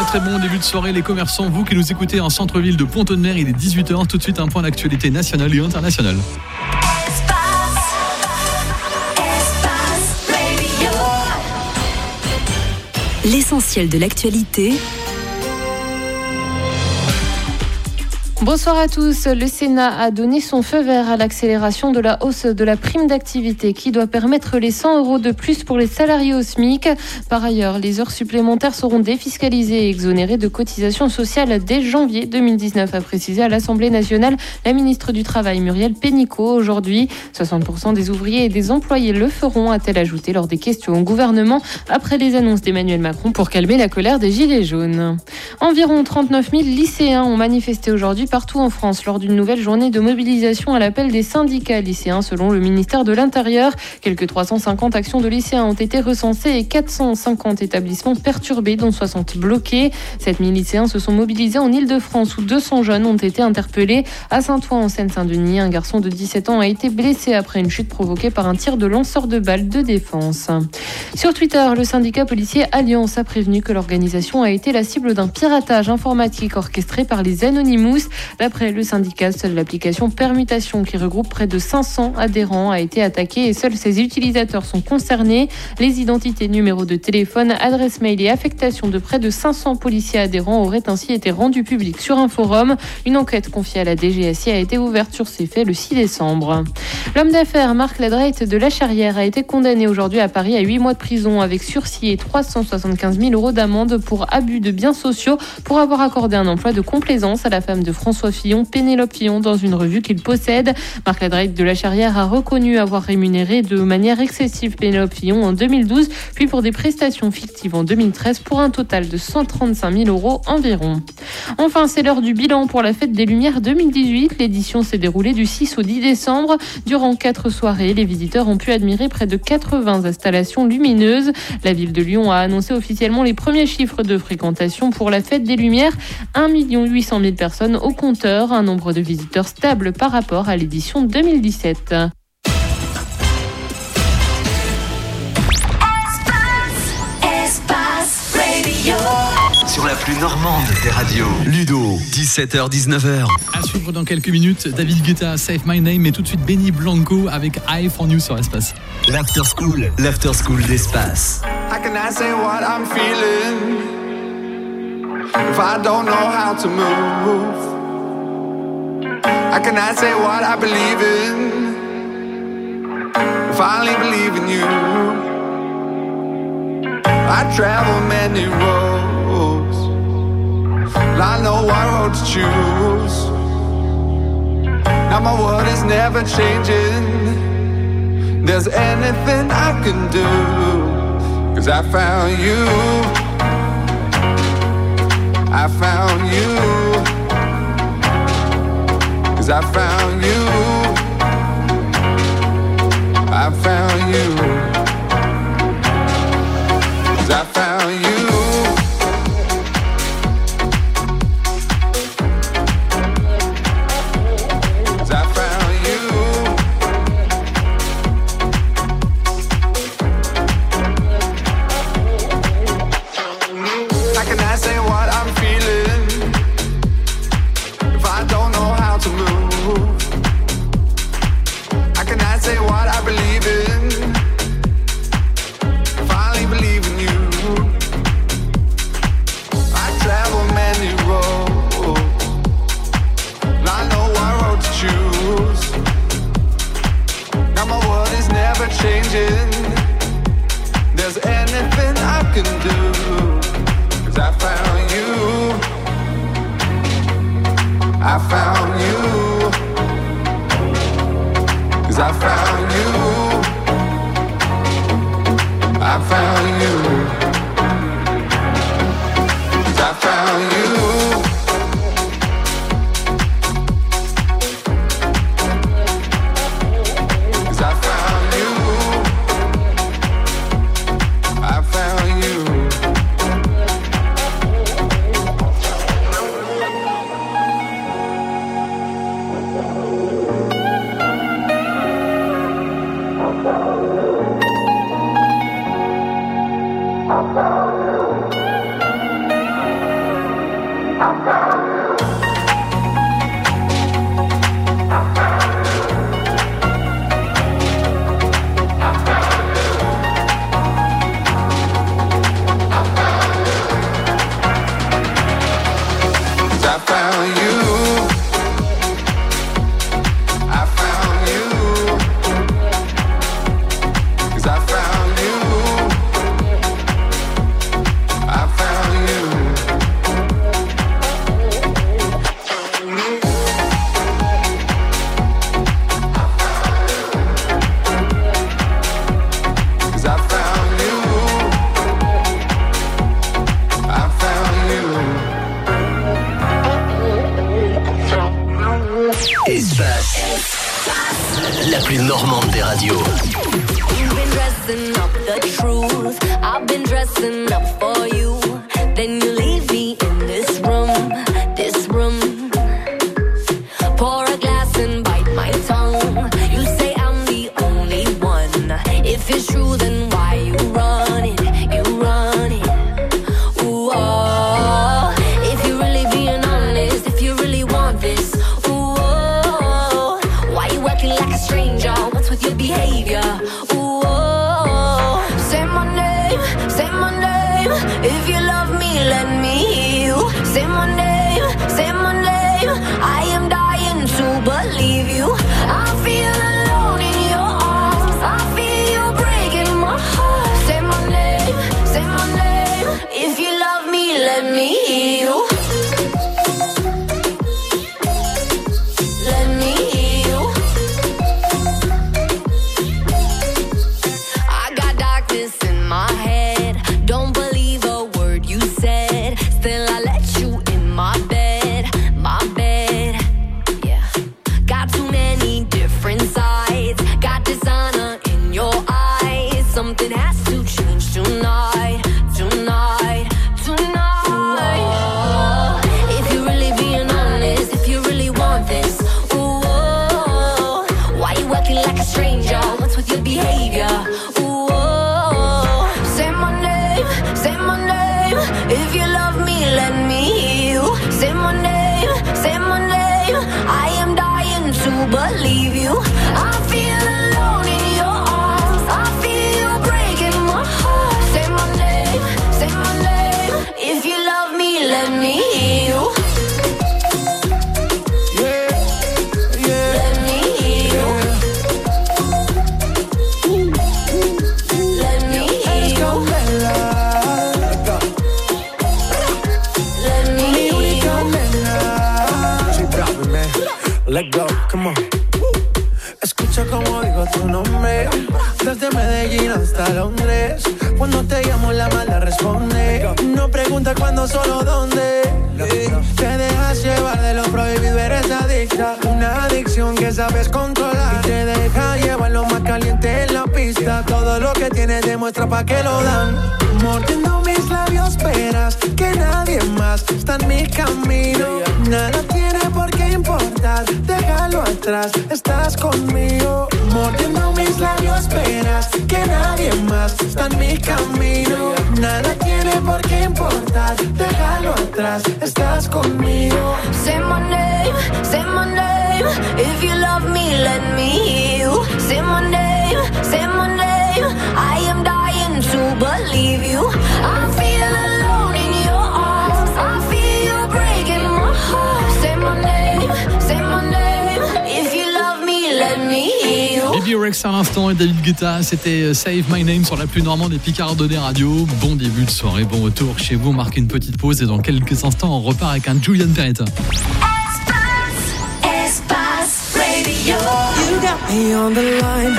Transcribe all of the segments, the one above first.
Très bon début de soirée les commerçants, vous qui nous écoutez en centre-ville de Pont-de-Mer, il est 18h, tout de suite un point d'actualité nationale et internationale. L'essentiel de l'actualité. Bonsoir à tous. Le Sénat a donné son feu vert à l'accélération de la hausse de la prime d'activité qui doit permettre les 100 € de plus pour les salariés au SMIC. Par ailleurs, les heures supplémentaires seront défiscalisées et exonérées de cotisations sociales dès janvier 2019, a précisé à l'Assemblée nationale la ministre du Travail Muriel Pénicaud aujourd'hui. 60% des ouvriers et des employés le feront, a-t-elle ajouté lors des questions au gouvernement après les annonces d'Emmanuel Macron pour calmer la colère des Gilets jaunes. Environ 39 000 lycéens ont manifesté aujourd'hui partout en France lors d'une nouvelle journée de mobilisation à l'appel des syndicats lycéens selon le ministère de l'Intérieur. Quelques 350 actions de lycéens ont été recensées et 450 établissements perturbés dont 60 bloqués. 7 000 lycéens se sont mobilisés en Île-de-France où 200 jeunes ont été interpellés. À Saint-Ouen en Seine-Saint-Denis, un garçon de 17 ans a été blessé après une chute provoquée par un tir de lanceur de balles de défense. Sur Twitter, le syndicat policier Alliance a prévenu que l'organisation a été la cible d'un piratage informatique orchestré par les Anonymous. D'après le syndicat, seule l'application Permutation, qui regroupe près de 500 adhérents, a été attaquée et seuls ses utilisateurs sont concernés. Les identités, numéros de téléphone, adresses mail et affectations de près de 500 policiers adhérents auraient ainsi été rendues publiques sur un forum. Une enquête confiée à la DGSI a été ouverte sur ces faits le 6 décembre. L'homme d'affaires Marc Ladraite de La Charrière a été condamné aujourd'hui à Paris à 8 mois de prison avec sursis et 375 000 € d'amende pour abus de biens sociaux pour avoir accordé un emploi de complaisance à la femme de François Fillon, Pénélope Fillon, dans une revue qu'il possède. Marc Ladraite de La Charrière a reconnu avoir rémunéré de manière excessive Pénélope Fillon en 2012, puis pour des prestations fictives en 2013 pour un total de 135 000 € environ. Enfin, c'est l'heure du bilan pour la Fête des Lumières 2018. L'édition s'est déroulée du 6 au 10 décembre. Durant 4 soirées, les visiteurs ont pu admirer près de 80 installations lumineuses. La ville de Lyon a annoncé officiellement les premiers chiffres de fréquentation pour la Fête des Lumières. 1 800 000 personnes au compteur, un nombre de visiteurs stable par rapport à l'édition 2017. Sur la plus normande des radios. Ludo, 17h-19h. À suivre dans quelques minutes, David Guetta, Save My Name, mais tout de suite Benny Blanco avec Eye for You sur Espace. L'after school d'Espace. How can I say what I'm feeling if I don't know how to move? How can I say what I believe in if I only believe in you? I travel many roads, and I know what road to choose. Now my world is never changing. There's anything I can do, 'cause I found you. I found you. 'Cause I found you. I found you. 'Cause I found you. 'Cause I found you. How can I say what I'm feeling if I don't know how to move? How can I say what I believe in if I only believe in you? I travel many roads, and I know what road to choose. Now my world is never changing. There's anything I can do, 'cause I found you. I found you. 'Cause I found you. I found you. 'Cause I found you. 'Cause I found you. I found you. la plus normande des radios. You've been dressing up the truth. I've been dressing up for you. Then you leave me in this room, this room. Pour a glass and bite my tongue. You say I'm the only one. If it's true, then why you run it? You run it. Ooh, oh. If you're really being honest, if you really want this, ooh, oh. Why you acting like a stranger? What's with your behavior? Ooh, oh. Say my name, say my name. If you love me, let me hear you. Say my name, say my name. I am dying to believe you. I feel alone in your arms. I feel you breaking my heart. Say my name, say my name. If you love me, let me hear you. Let me hear you. I got darkness in my head. Don't believe a word you said. Still I let you in my bed, my bed. Yeah. Got too many different sides. Got dishonor in your eyes. Something has to change tonight, tonight, tonight. Ooh, if you're really being honest, if you really want this, ooh, why you acting like a stranger? What's with your behavior? Ooh, say my name, say my name. If you love me, let me hear you. Say my name, say my name. I am dying to believe you. I feel alone in your arms. I feel you breaking my heart. Say my name, say my name. If you love me, let me hear you. Let me hear you. Let me hear you. Let me hear you. Let go, come on. Escucha como digo tu nombre. Desde Medellín hasta Londres. Cuando te llamo la mala responde. No pregunta cuándo, solo dónde. Te dejas llevar de lo prohibido, eres adicta. Una adicción que sabes controlar. Y te deja llevar lo más caliente en la pista. Todo lo que tienes demuestra pa' que lo dan. Mordiendo mis labios verás que nadie más está en mi camino. Nada tiene por qué importar, déjalo atrás, estás conmigo. Mordiendo mis labios verás que nadie más está en mi camino. Nada tiene por qué importar, déjalo atrás, estás conmigo. Say my name, say my name. If you love me, let me hear you. Say my name, say my name. I am dying to believe you. I feel alone in your arms. I feel you breaking my heart. Say my name, say my name. If you love me, let me hear you. Baby Rex à l'instant et David Guetta, c'était Save My Name sur la plus normande des Picards des radios. Bon début de soirée, bon retour chez vous. On marque une petite pause et dans quelques instants, on repart avec un Julian Perretta. Espace Radio. You got me on the line.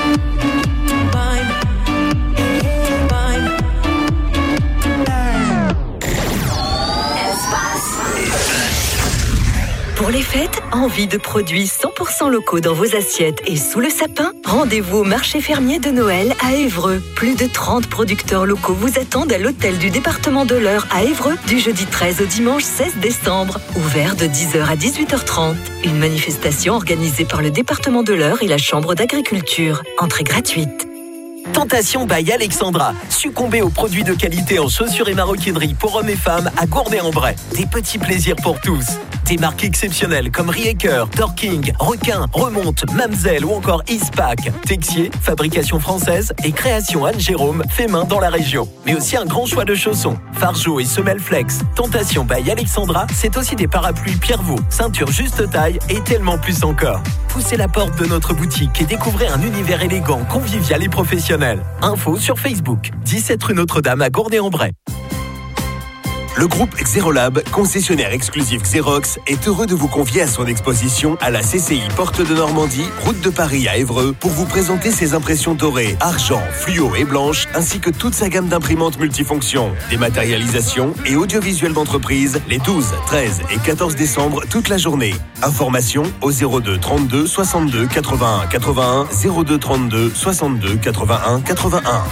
Pour les fêtes, envie de produits 100% locaux dans vos assiettes et sous le sapin? Rendez-vous au marché fermier de Noël à Évreux. Plus de 30 producteurs locaux vous attendent à l'hôtel du département de l'Eure à Évreux du jeudi 13 au dimanche 16 décembre. Ouvert de 10h à 18h30. Une manifestation organisée par le département de l'Eure et la Chambre d'agriculture. Entrée gratuite. Tentation by Alexandra. Succombez aux produits de qualité en chaussures et maroquinerie pour hommes et femmes à Gournay-en-Bray. Des petits plaisirs pour tous. Des marques exceptionnelles comme Rieker, Dorking, Requin, Remonte, Mamselle ou encore Eastpak. Texier, fabrication française et création Anne-Jérôme, fait main dans la région. Mais aussi un grand choix de chaussons, Fargeau et semelles Flex. Tentation by Alexandra, c'est aussi des parapluies Pierrevaux, ceintures juste taille et tellement plus encore. Poussez la porte de notre boutique et découvrez un univers élégant, convivial et professionnel. Info sur Facebook. 17 rue Notre-Dame à Gournay-en-Bray. Le groupe Xerolab, concessionnaire exclusif Xerox, est heureux de vous convier à son exposition à la CCI Porte de Normandie, route de Paris à Évreux, pour vous présenter ses impressions dorées, argent, fluo et blanche, ainsi que toute sa gamme d'imprimantes multifonctions, dématérialisation et audiovisuel d'entreprise, les 12, 13 et 14 décembre toute la journée. Informations au 02 32 62 81 81 02 32 62 81 81.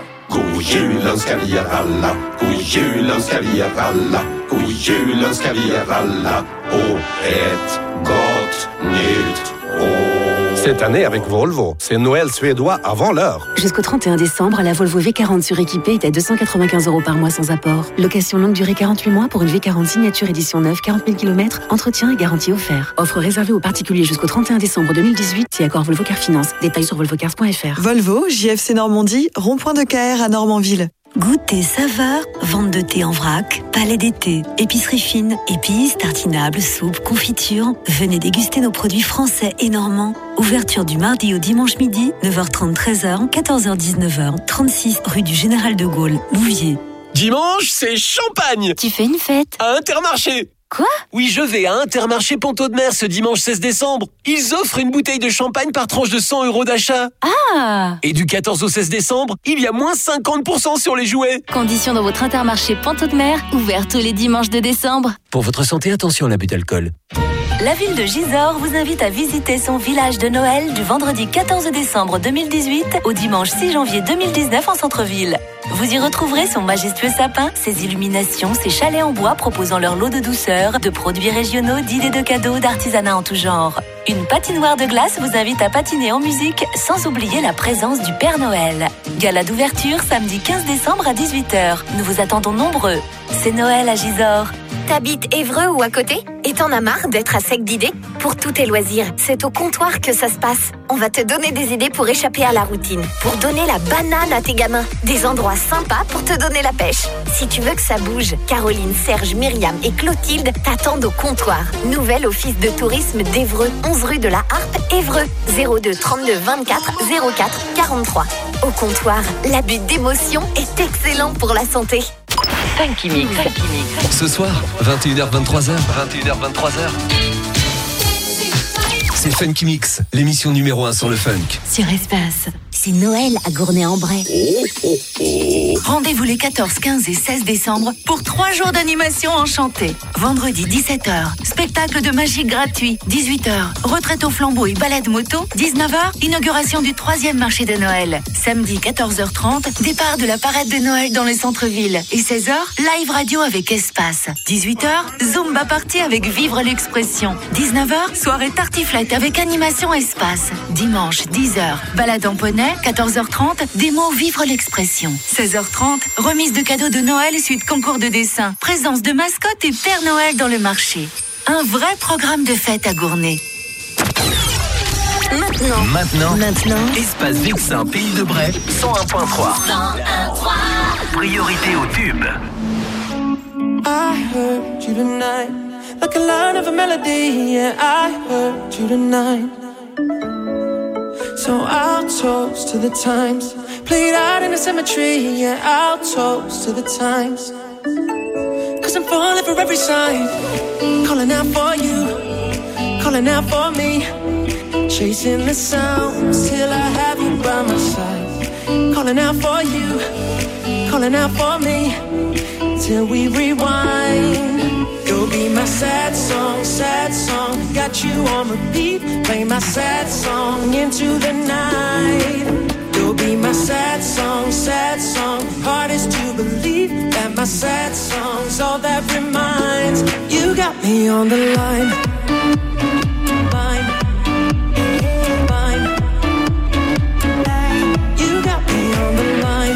God jul önskar vi er alla, god jul önskar vi er alla, god jul önskar vi er alla och ett gott nytt år. Cette année avec Volvo, c'est Noël suédois avant l'heure. Jusqu'au 31 décembre, la Volvo V40 suréquipée est à 295 € par mois sans apport. Location longue durée 48 mois pour une V40 signature édition neuve, 40 000 km, entretien et garantie offert. Offre réservée aux particuliers jusqu'au 31 décembre 2018 si accord Volvo Car Finance. Détails sur volvocars.fr. Volvo, JFC Normandie, rond-point de KR à Normandville. Goûter, saveur, vente de thé en vrac, palais d'été, épicerie fine, épices, tartinables, soupes, confitures. Venez déguster nos produits français et normands. Ouverture du mardi au dimanche midi, 9h30, 13h, 14h, 19h, 36 rue du Général de Gaulle, Louviers. Dimanche, c'est champagne. Tu fais une fête? À Intermarché. Quoi? Oui, je vais à Intermarché Ponto de Mer ce dimanche 16 décembre. Ils offrent une bouteille de champagne par tranche de 100 € d'achat. Ah! Et du 14 au 16 décembre, il y a moins 50% sur les jouets. Conditions dans votre Intermarché Ponto de Mer, ouvert tous les dimanches de décembre. Pour votre santé, attention à l'abus d'alcool. La ville de Gisors vous invite à visiter son village de Noël du vendredi 14 décembre 2018 au dimanche 6 janvier 2019 en centre-ville. Vous y retrouverez son majestueux sapin, ses illuminations, ses chalets en bois proposant leur lot de douceur, de produits régionaux, d'idées de cadeaux, d'artisanat en tout genre. Une patinoire de glace vous invite à patiner en musique sans oublier la présence du Père Noël. Gala d'ouverture samedi 15 décembre à 18h. Nous vous attendons nombreux. C'est Noël à Gisors. T'habites Évreux ou à côté? Et t'en as marre d'être à sec d'idées? Pour tous tes loisirs, c'est au comptoir que ça se passe. On va te donner des idées pour échapper à la routine, pour donner la banane à tes gamins, des endroits sympas pour te donner la pêche. Si tu veux que ça bouge, Caroline, Serge, Myriam et Clotilde t'attendent au comptoir. Nouvel office de tourisme d'Évreux, 11 rue de la Harpe, Évreux, 02 32 24 04 43. Au comptoir, l'abus d'émotion est excellent pour la santé. Funky Mix. Ce soir, 21h-23h. C'est Funky Mix, l'émission numéro 1 sur le funk. Sur Espace. C'est Noël à Gournay-en-Bray. Rendez-vous les 14, 15 et 16 décembre pour 3 jours d'animation enchantée. Vendredi 17h, spectacle de magie gratuit. 18h, retraite au flambeau et balade moto. 19h, inauguration du 3e marché de Noël. Samedi 14h30, départ de la parade de Noël dans le centre-ville. Et 16h, live radio avec Espace. 18h, Zumba party avec Vivre l'expression. 19h, soirée tartiflette avec animation Espace. Dimanche 10h, balade en poney. 14h30, démo Vivre l'expression. 16h30, remise de cadeaux de Noël suite concours de dessin. Présence de mascotte et Père Noël dans le marché. Un vrai programme de fête à Gournay. Maintenant, Espace Vexin, Pays de Bray, 101.3. Priorité au tube. I heard you tonight, like a line of a melody. Yeah, I heard you tonight. So I'll toast to the times played out in the cemetery. Yeah, I'll toast to the times. 'Cause I'm falling for every sign, calling out for you, calling out for me, chasing the sounds till I have you by my side. Calling out for you, calling out for me, till we rewind. You'll be my sad song, got you on repeat. Play my sad song into the night. You'll be my sad song, hardest to believe that my sad song's all that reminds. You got me on the line. You got me on the line.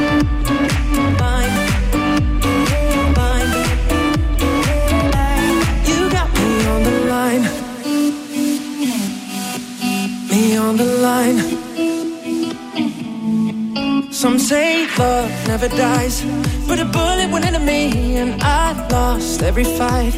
On the line. Some say love never dies, but a bullet went into me and I lost every fight.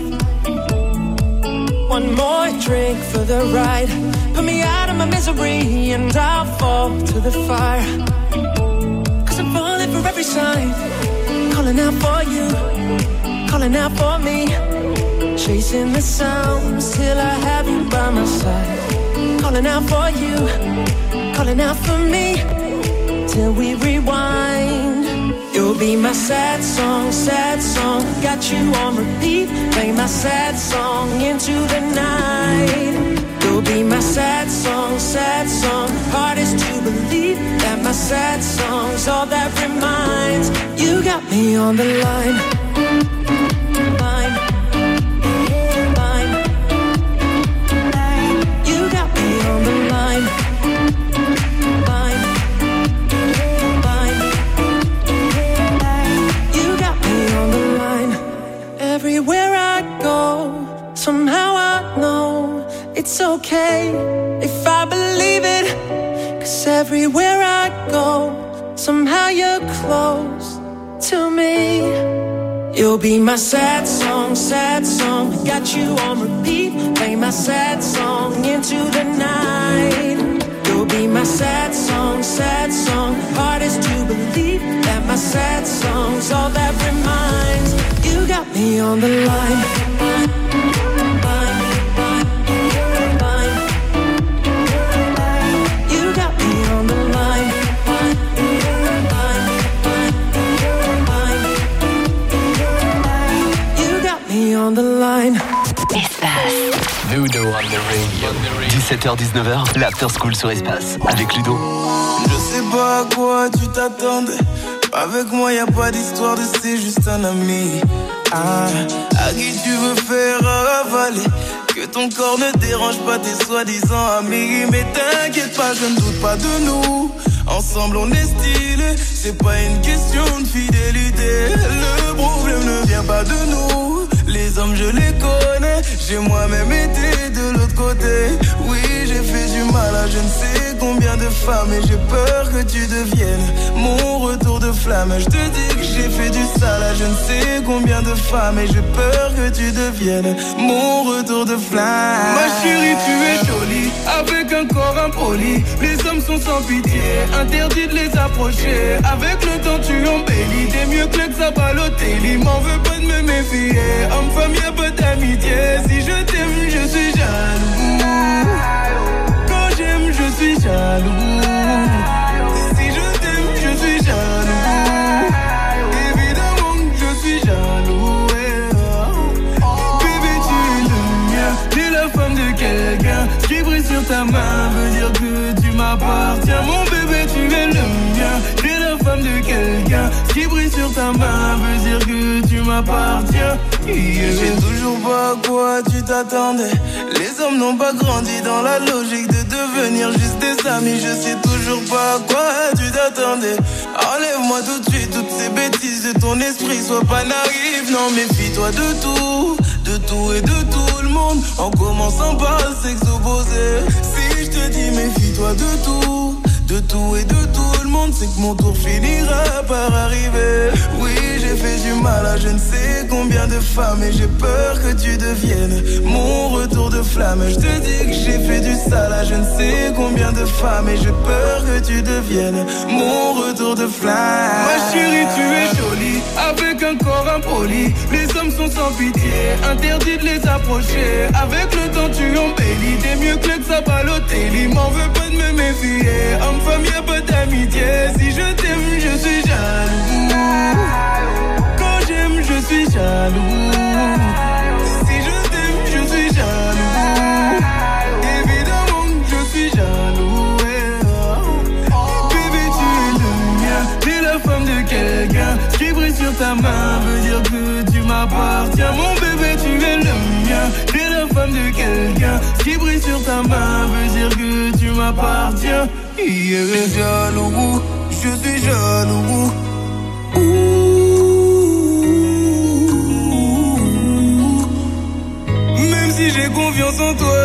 One more drink for the ride, put me out of my misery and I'll fall to the fire. 'Cause I'm falling for every sign, calling out for you, calling out for me. Chasing the sounds till I have you by my side. Calling out for you, calling out for me. Till we rewind. You'll be my sad song, got you on repeat. Play my sad song into the night. You'll be my sad song, hardest to believe that my sad song's all that reminds. You got me on the line. You got me on the line. Everywhere I go, somehow I know it's okay if I believe it. 'Cause everywhere I go, somehow you're close to me. You'll be my sad song, got you on repeat. Play my sad song into the night. You'll be my sad song, hardest to believe that my sad song's all that reminds. You got me on the line. You got me on the line. You got me on the line. Ludo on the radio. 17h-19h, l'After School sur Espace avec Ludo. Je sais pas à quoi tu t'attendais. Avec moi y'a pas d'histoire de c'est juste un ami. À qui tu veux faire avaler. Que ton corps ne dérange pas tes soi-disant amis. Mais t'inquiète pas, je ne doute pas de nous. Ensemble on est stylé. C'est pas une question de fidélité. Le problème ne vient pas de nous. Les hommes je les connais. J'ai moi-même été de l'autre côté. Oui j'ai fait du mal à je ne sais combien de femmes. Et j'ai peur que tu deviennes mon retour de flamme. Je te dis que j'ai fait du sale à je ne sais combien de femmes. Et j'ai peur que tu deviennes mon retour de flamme. Ma chérie tu es jolie avec un corps impoli. Les hommes sont sans pitié, interdit de les approcher. Avec le temps tu embellis. T'es mieux que l'ex à Balotelli. M'en veux pas de me méfier. Homme-femme y'a pas d'amitié. Si je t'aime je suis jaloux. Quand j'aime je suis jaloux. Si je t'aime je suis jaloux. Évidemment que je suis jaloux. Bébé tu es le mien. T'es la femme de quelqu'un. Ce qui brille sur ta main veut dire que tu m'appartiens. Mon bébé tu es le mien. T'es la femme de quelqu'un. Ce qui brille sur ta main veut dire que tu m'appartiens. J'ai toujours pas à quoi tu t'attendais. Les hommes n'ont pas grandi dans la logique de devenir juste des amis. Je sais toujours pas à quoi tu t'attendais. Enlève-moi tout de suite toutes ces bêtises de ton esprit. Sois pas naïf, non méfie-toi de tout et de tout le monde. En commençant par le sexe opposé. Si je te dis méfie-toi de tout et de tout le monde, c'est que mon tour finira par arriver. Oui, j'ai fait du mal à je ne sais combien de femmes. Et j'ai peur que tu deviennes mon retour de flamme. Je te dis que j'ai fait du sale à je ne sais combien de femmes. Et j'ai peur que tu deviennes mon retour de flamme. Ma chérie, tu es jolie avec un corps impoli. Les hommes sont sans pitié, interdit de les approcher. Avec le temps tu embellis. T'es mieux que l'ex à Balotelli. M'en veux pas de me méfier. Homme-femme y'a pas d'amitié. Si je t'aime je suis jaloux. Quand j'aime je suis jaloux. Si je t'aime je suis jaloux. Évidemment que je suis jaloux. Bébé tu es le mien. T'es la femme de quelqu'un. Ce qui brille sur ta main veut dire que tu m'appartiens. Mon bébé tu es le mien. T'es la femme de quelqu'un. Ce qui brille sur ta main veut dire que tu m'appartiens. Je suis jaloux, je suis jaloux. Même si j'ai confiance en toi.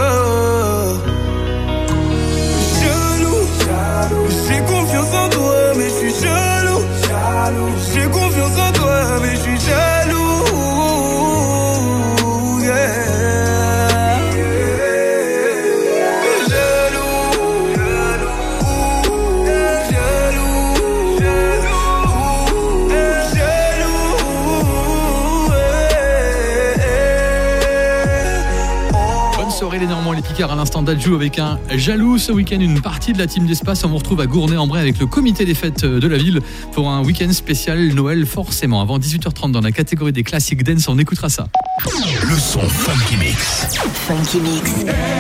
Jaloux, j'ai confiance en toi, mais je suis jaloux. J'ai confiance en toi, mais je suis jaloux. Yeah. les Normands et les Picards à l'instant d'Adjou avec un Jaloux. Ce week-end, une partie de la team d'Espace. On vous retrouve à Gournay-en-Bray avec le comité des fêtes de la ville pour un week-end spécial Noël forcément. Avant 18h30 dans la catégorie des classiques dance, on écoutera ça. Le son Funky Mix. Funky Mix.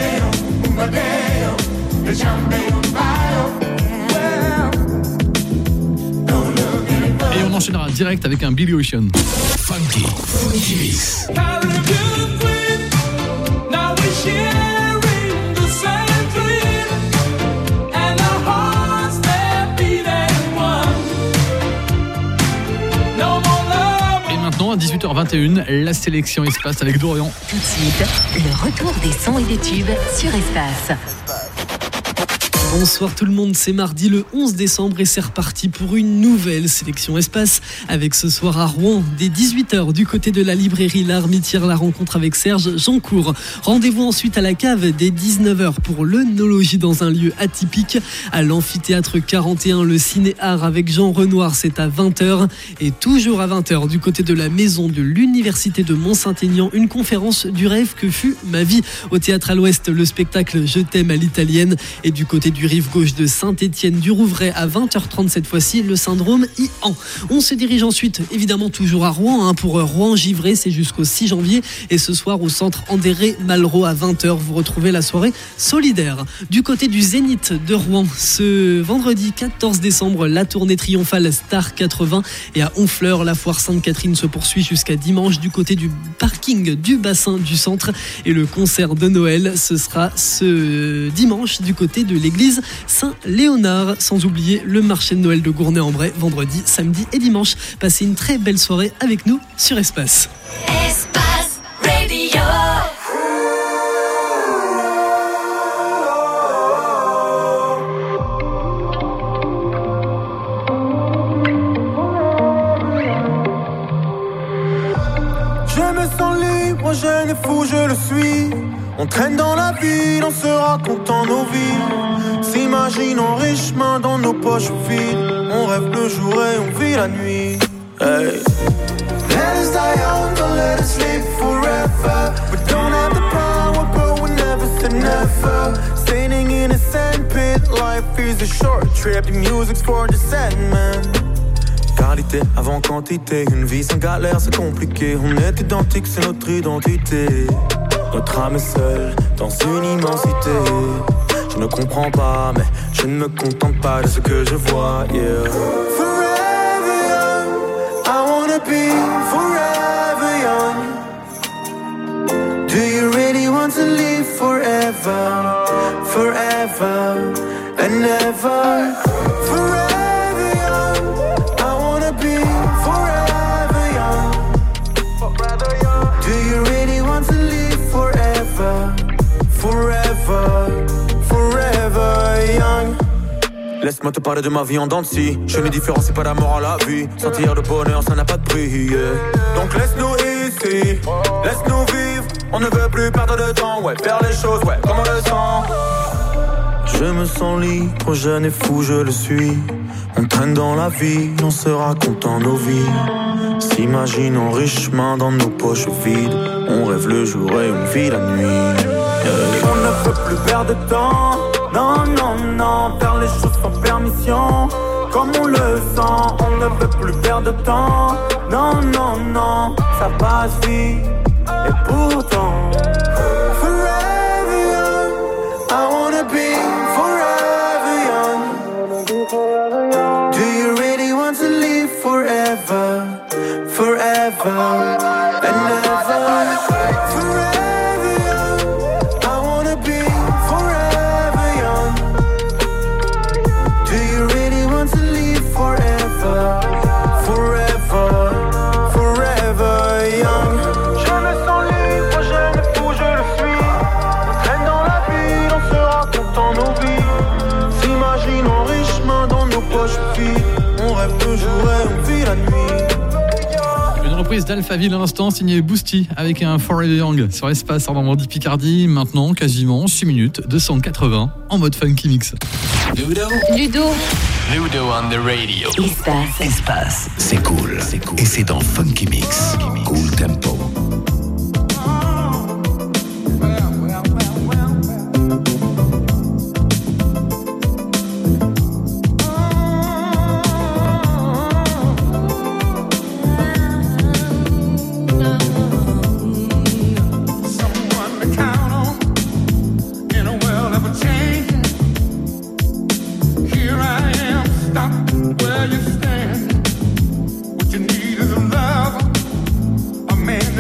Et on enchaînera direct avec un Billy Ocean. Funky Mix. Et maintenant à 18h21, la sélection Espace avec Dorian. Tout de suite, le retour des sons et des tubes sur Espace. Bonsoir tout le monde, c'est mardi le 11 décembre et c'est reparti pour une nouvelle sélection Espace avec ce soir à Rouen dès 18h du côté de la librairie L'Armitière, la rencontre avec Serge Jancourt. Rendez-vous ensuite à la cave dès 19h pour l'œnologie dans un lieu atypique à l'amphithéâtre 41, le ciné-art avec Jean Renoir, c'est à 20h et toujours à 20h du côté de la maison de l'université de Mont-Saint-Aignan, une conférence du rêve que fut ma vie au théâtre à l'Ouest, le spectacle Je t'aime à l'italienne et du côté du rive gauche de Saint-Étienne du Rouvray à 20h30 cette fois-ci, le syndrome IAN. On se dirige ensuite évidemment toujours à Rouen pour Rouen-Givré, c'est jusqu'au 6 janvier et ce soir au centre Andéré-Malraux à 20h, vous retrouvez la soirée solidaire. Du côté du Zénith de Rouen, ce vendredi 14 décembre, la tournée triomphale Star 80 et à Honfleur, la foire Sainte-Catherine se poursuit jusqu'à dimanche du côté du parking du bassin du centre et le concert de Noël, ce sera ce dimanche du côté de l'église Saint-Léonard, sans oublier le marché de Noël de Gournay-en-Bray, vendredi, samedi et dimanche. Passez une très belle soirée avec nous sur Espace. Espace Radio. Je me sens libre, jeune et fou, je le suis. On traîne dans la ville, on se racontant nos vies. S'imagine en riche, main dans nos poches vides. On rêve le jour et on vit la nuit. Hey. Let us die young, don't let us live forever. We don't have the power, but we never say never. Sailing in a sandpit, life is a short trip. The music's for the sad man. Qualité avant quantité, une vie sans galère c'est compliqué. On est identique, c'est notre identité. Notre âme est seule dans une immensité. Je ne comprends pas, mais je ne me contente pas de ce que je vois, yeah. Forever young, I wanna be forever young. Do you really want to live forever? Forever and ever. Forever young, I wanna be forever young. Do you really want to live forever, forever, forever young? Laisse-moi te parler de ma vie en dents de scie. Je ne différencie pas d'amour à la vie. Sentir le bonheur, ça n'a pas de prix, yeah. Donc laisse-nous ici, laisse-nous vivre. On ne veut plus perdre de temps, ouais. Faire les choses, ouais, comme on le sent. Je me sens libre, jeune et fou, je le suis. On traîne dans la vie, on se racontant nos vies. S'imagine en riche, main dans nos poches vides. On rêve le jour et on vit la nuit, yeah. On ne peut plus perdre de temps. Non, non, non, faire les choses sans permission. Comme on le sent, on ne peut plus perdre de temps. Non, non, non, ça passe vite. Et pourtant forever young, I wanna be forever young. Do you really want to live forever? Forever and ever. Forever young, I wanna be forever young. Do you really want to live forever? Forever, forever young. Je me sens libre, jeune et fou, je le suis. On traîne dans la ville, on se racontant nos vies. S'imagine en riche, main dans nos poches vides. On rêve le jour et on vit la nuit. Une reprise d'Alphaville à l'instant, signée Boosty avec un Forever Young sur Espace en Normandie Picardie. Maintenant, quasiment 6 minutes, 280 en mode Funky Mix. Ludo on the radio. Espace. C'est cool. Et c'est dans Funky Mix. Cool tempo.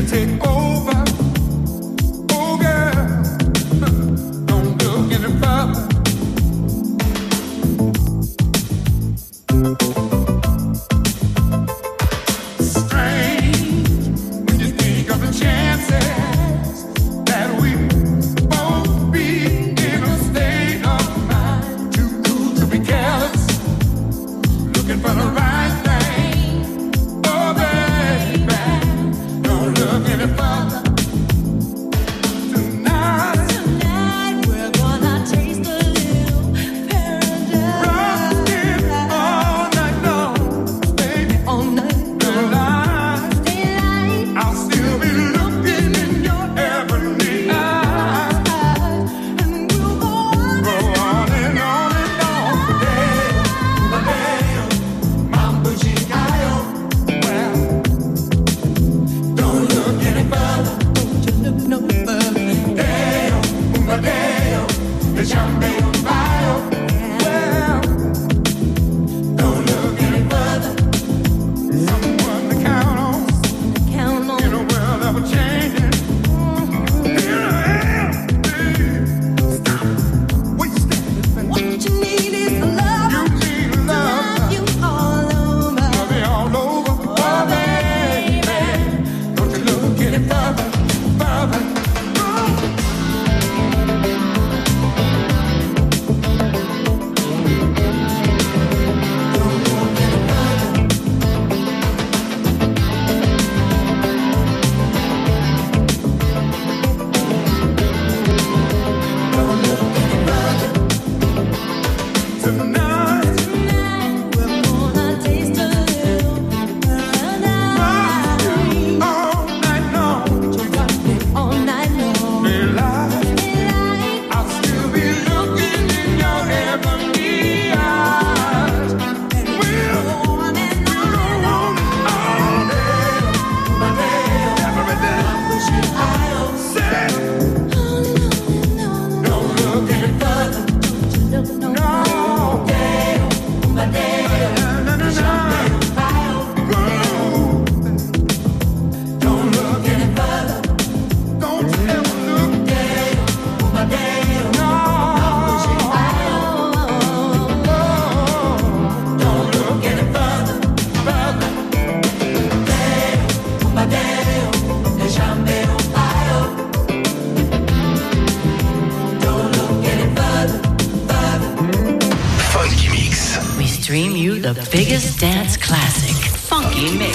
stream you the biggest dance classic, Funky Mix.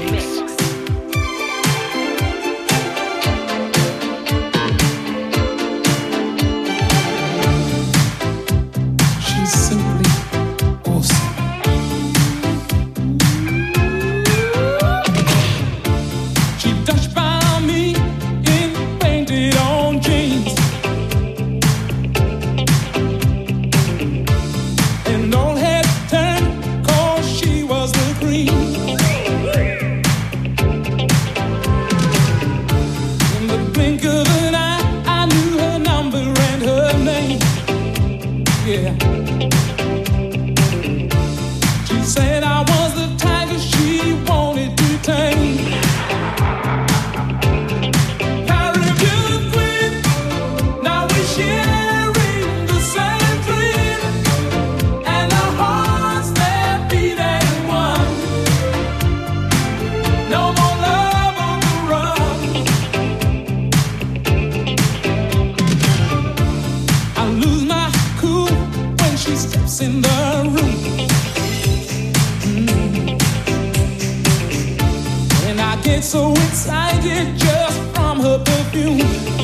So excited just from her perfume.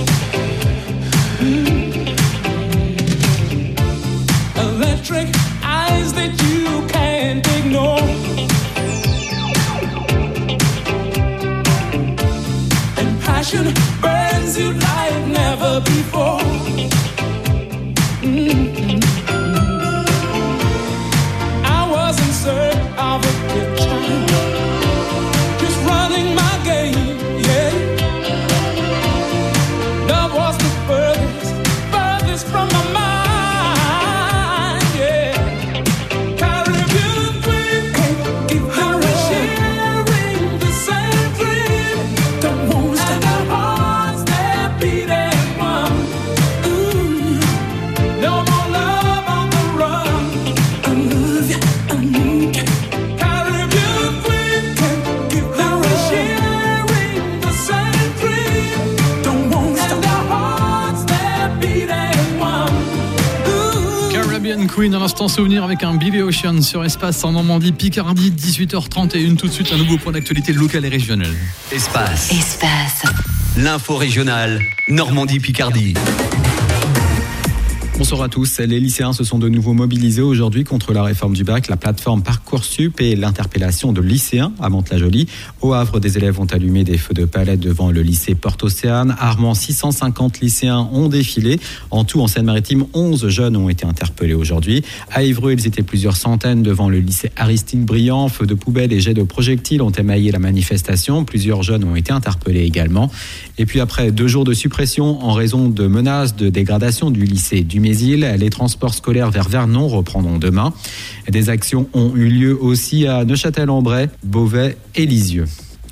Electric eyes that you can't ignore. And passion burns you like never before. I was in search of a picture, just running my game, yeah. Love was the furthest from my mind, yeah. Caribbean queen, I was sharing the same dream. Don't want Stephen Queen à l'instant souvenir avec un Billy Ocean sur Espace en Normandie, Picardie, 18h31. Tout de suite, un nouveau point d'actualité local et régional. Espace. L'info régionale, Normandie-Picardie. Bonsoir à tous. Les lycéens se sont de nouveau mobilisés aujourd'hui contre la réforme du bac, la plateforme Parcoursup et l'interpellation de lycéens à Mantes-la-Jolie. Au Havre, des élèves ont allumé des feux de palette devant le lycée Porte-Océane. À Armand, 650 lycéens ont défilé. En tout, en Seine-Maritime, 11 jeunes ont été interpellés aujourd'hui. À Évreux, ils étaient plusieurs centaines devant le lycée Aristide-Briand. Feux de poubelle et jets de projectiles ont émaillé la manifestation. Plusieurs jeunes ont été interpellés également. Et puis après 2 jours de suppression en raison de menaces de dégradation du lycée du Mésil, les transports scolaires vers Vernon reprendront demain. Des actions ont eu lieu aussi à Neufchâtel-en-Bray, Beauvais et Lisieux.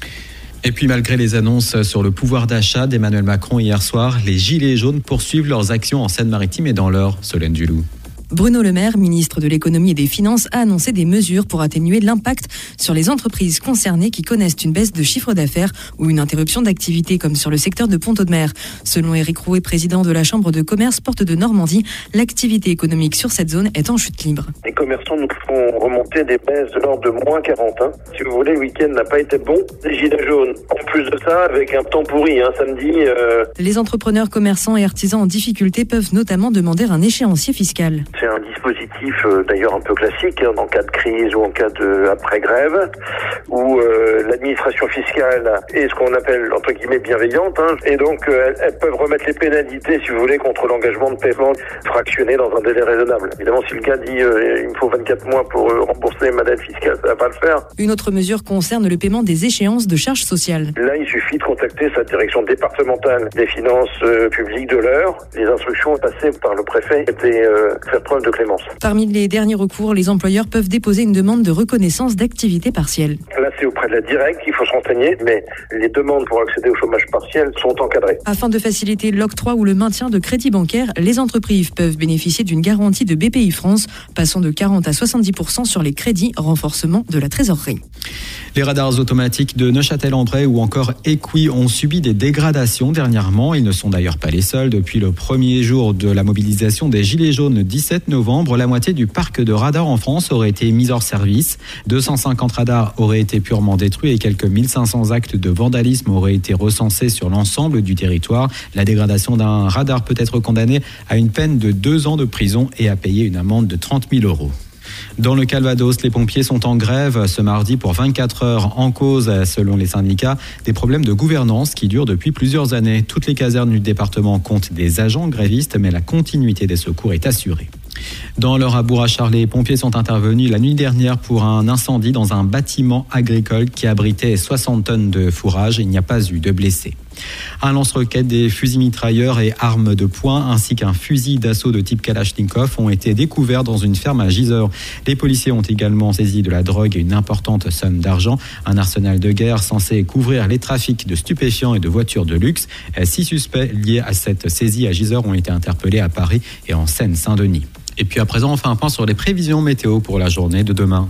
Et puis malgré les annonces sur le pouvoir d'achat d'Emmanuel Macron hier soir, les Gilets jaunes poursuivent leurs actions en Seine-Maritime et dans l'Eure. Solène Duloup. Bruno Le Maire, ministre de l'économie et des finances, a annoncé des mesures pour atténuer l'impact sur les entreprises concernées qui connaissent une baisse de chiffre d'affaires ou une interruption d'activité comme sur le secteur de Pont-Audemer. Selon Éric Rouet, président de la Chambre de commerce Porte de Normandie, l'activité économique sur cette zone est en chute libre. Les commerçants nous font remonter des baisses de l'ordre de moins 40. Si vous voulez, le week-end n'a pas été bon. Les gilets jaunes, en plus de ça, avec un temps pourri, samedi. Les entrepreneurs, commerçants et artisans en difficulté peuvent notamment demander un échéancier fiscal. C'est un dispositif d'ailleurs un peu classique en cas de crise ou en cas de après-grève, où l'administration fiscale est ce qu'on appelle entre guillemets bienveillante, et donc elles peuvent remettre les pénalités, si vous voulez, contre l'engagement de paiement fractionné dans un délai raisonnable. Évidemment, si le gars dit il me faut 24 mois pour rembourser ma dette fiscale, ça va pas le faire. Une autre mesure concerne le paiement des échéances de charges sociales. Là, il suffit de contacter sa direction départementale des finances publiques de l'Eure. Les instructions passées par le préfet étaient faire preuve de clémence. Parmi les derniers recours, les employeurs peuvent déposer une demande de reconnaissance d'activité partielle. Là, c'est auprès de la directe qu'il faut se renseigner, mais les demandes pour accéder au chômage partiel sont encadrées. Afin de faciliter l'octroi ou le maintien de crédits bancaires, les entreprises peuvent bénéficier d'une garantie de BPI France, passant de 40 à 70% sur les crédits, renforcement de la trésorerie. Les radars automatiques de Neufchâtel-en-Bray ou encore Écouis ont subi des dégradations dernièrement. Ils ne sont d'ailleurs pas les seuls. Depuis le premier jour de la mobilisation des Gilets jaunes le 17 novembre, la moitié du parc de radars en France aurait été mise hors service. 250 radars auraient été purement détruits et quelques 1500 actes de vandalisme auraient été recensés sur l'ensemble du territoire. La dégradation d'un radar peut être condamnée à une peine de 2 ans de prison et à payer une amende de 30 000 €. Dans le Calvados, les pompiers sont en grève ce mardi pour 24 heures. En cause, selon les syndicats, des problèmes de gouvernance qui durent depuis plusieurs années. Toutes les casernes du département comptent des agents grévistes, mais la continuité des secours est assurée. Dans l'Eure à Bourg-Achard, les pompiers sont intervenus la nuit dernière pour un incendie dans un bâtiment agricole qui abritait 60 tonnes de fourrage. Il n'y a pas eu de blessés. Un lance-roquettes, des fusils mitrailleurs et armes de poing ainsi qu'un fusil d'assaut de type Kalachnikov ont été découverts dans une ferme à Gisors. Les policiers ont également saisi de la drogue et une importante somme d'argent. Un arsenal de guerre censé couvrir les trafics de stupéfiants et de voitures de luxe. 6 suspects liés à cette saisie à Gisors ont été interpellés à Paris et en Seine-Saint-Denis. Et puis à présent, on fait un point sur les prévisions météo pour la journée de demain.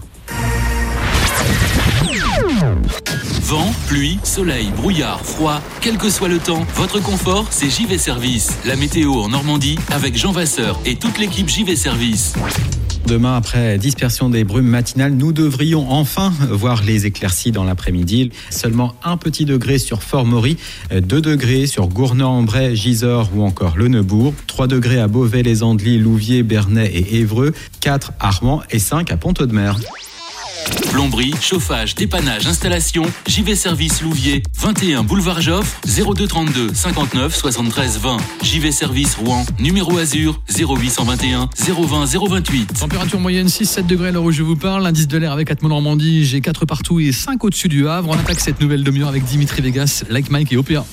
Vent, pluie, soleil, brouillard, froid, quel que soit le temps, votre confort, c'est JV Service. La météo en Normandie avec Jean Vasseur et toute l'équipe JV Service. Demain, après dispersion des brumes matinales, nous devrions enfin voir les éclaircies dans l'après-midi. Seulement 1 petit degré sur Fort-Maury, 2 degrés sur Gournay-en-Bray, Gisors ou encore Le Neubourg, 3 degrés à Beauvais, les Andelys, Louviers, Bernay et Évreux, 4 à Armand et 5 à Pont-Audemer. Plomberie, chauffage, dépannage, installation, JV Service Louviers, 21 boulevard Joffre, 02 32 59 73 20. JV Service Rouen, numéro Azur, 0821 020 028. Température moyenne 6-7 degrés à l'heure où je vous parle. Indice de l'air avec Atmo Normandie, j'ai 4 partout et 5 au-dessus du Havre. On attaque cette nouvelle demi-heure avec Dimitri Vegas, Like Mike et OPA.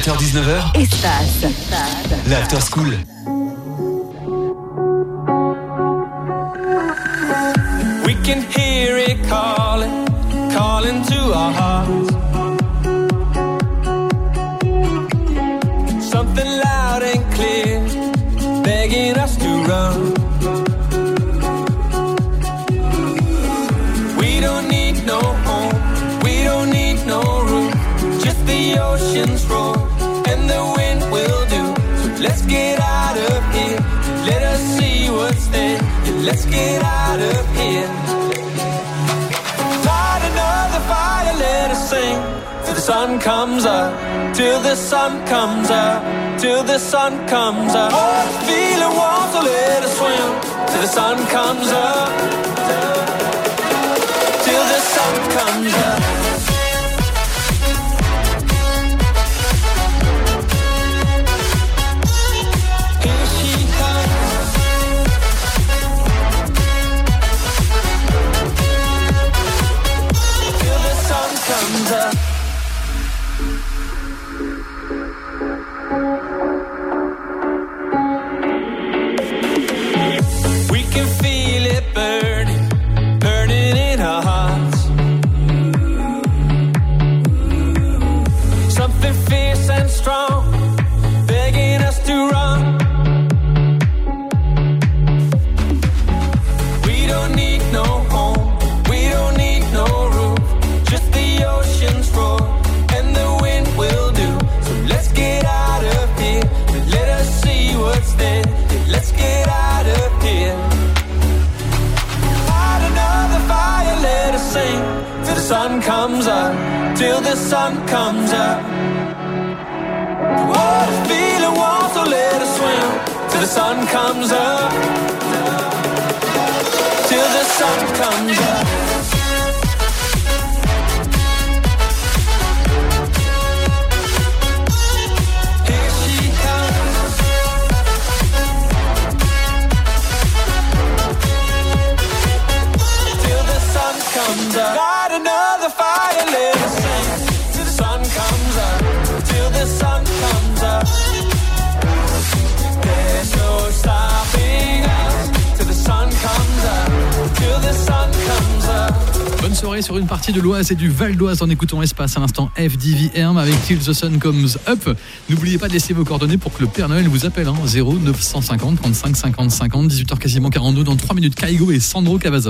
17h-19h, Espace. l'After School. We can hear it calling, calling to our hearts. Something loud and clear, begging us to run. We don't need no home, we don't need no roof, just the ocean's roar and the wind will do. So let's get out of here, let us see what's there. Yeah, let's get out of here. Light another fire, let us sing till the sun comes up, till the sun comes up, till the sun comes up. Oh, feeling warm, so let us swim till the sun comes up, till the sun comes up. Here she comes, till the sun comes up. We can feel it burning, burning in our hearts. Something fierce and strong, begging us to run. We don't need no home, we don't need no roof, just the ocean's roar and the wind will do. So let's get out of here, and let us see what's there. Let's get out of here. Light another fire, let us sing till the sun comes up, till the sun comes up. Oh, the feeling warm, so let us swim till the sun comes up, till the sun comes up. Here she comes, till the sun comes up. Light another fire, let us sing till the sun comes up, till the sun comes up. There's no stopping us till the sun comes up, till the sun comes up. Bonne soirée sur une partie de l'Oise et du Val d'Oise en écoutant Espace à l'instant FDVM avec Till the Sun Comes Up. N'oubliez pas de laisser vos coordonnées pour que le Père Noël vous appelle. 0 950 35 50 50, 18h quasiment 42 dans 3 minutes. Kaigo et Sandro Cavazza.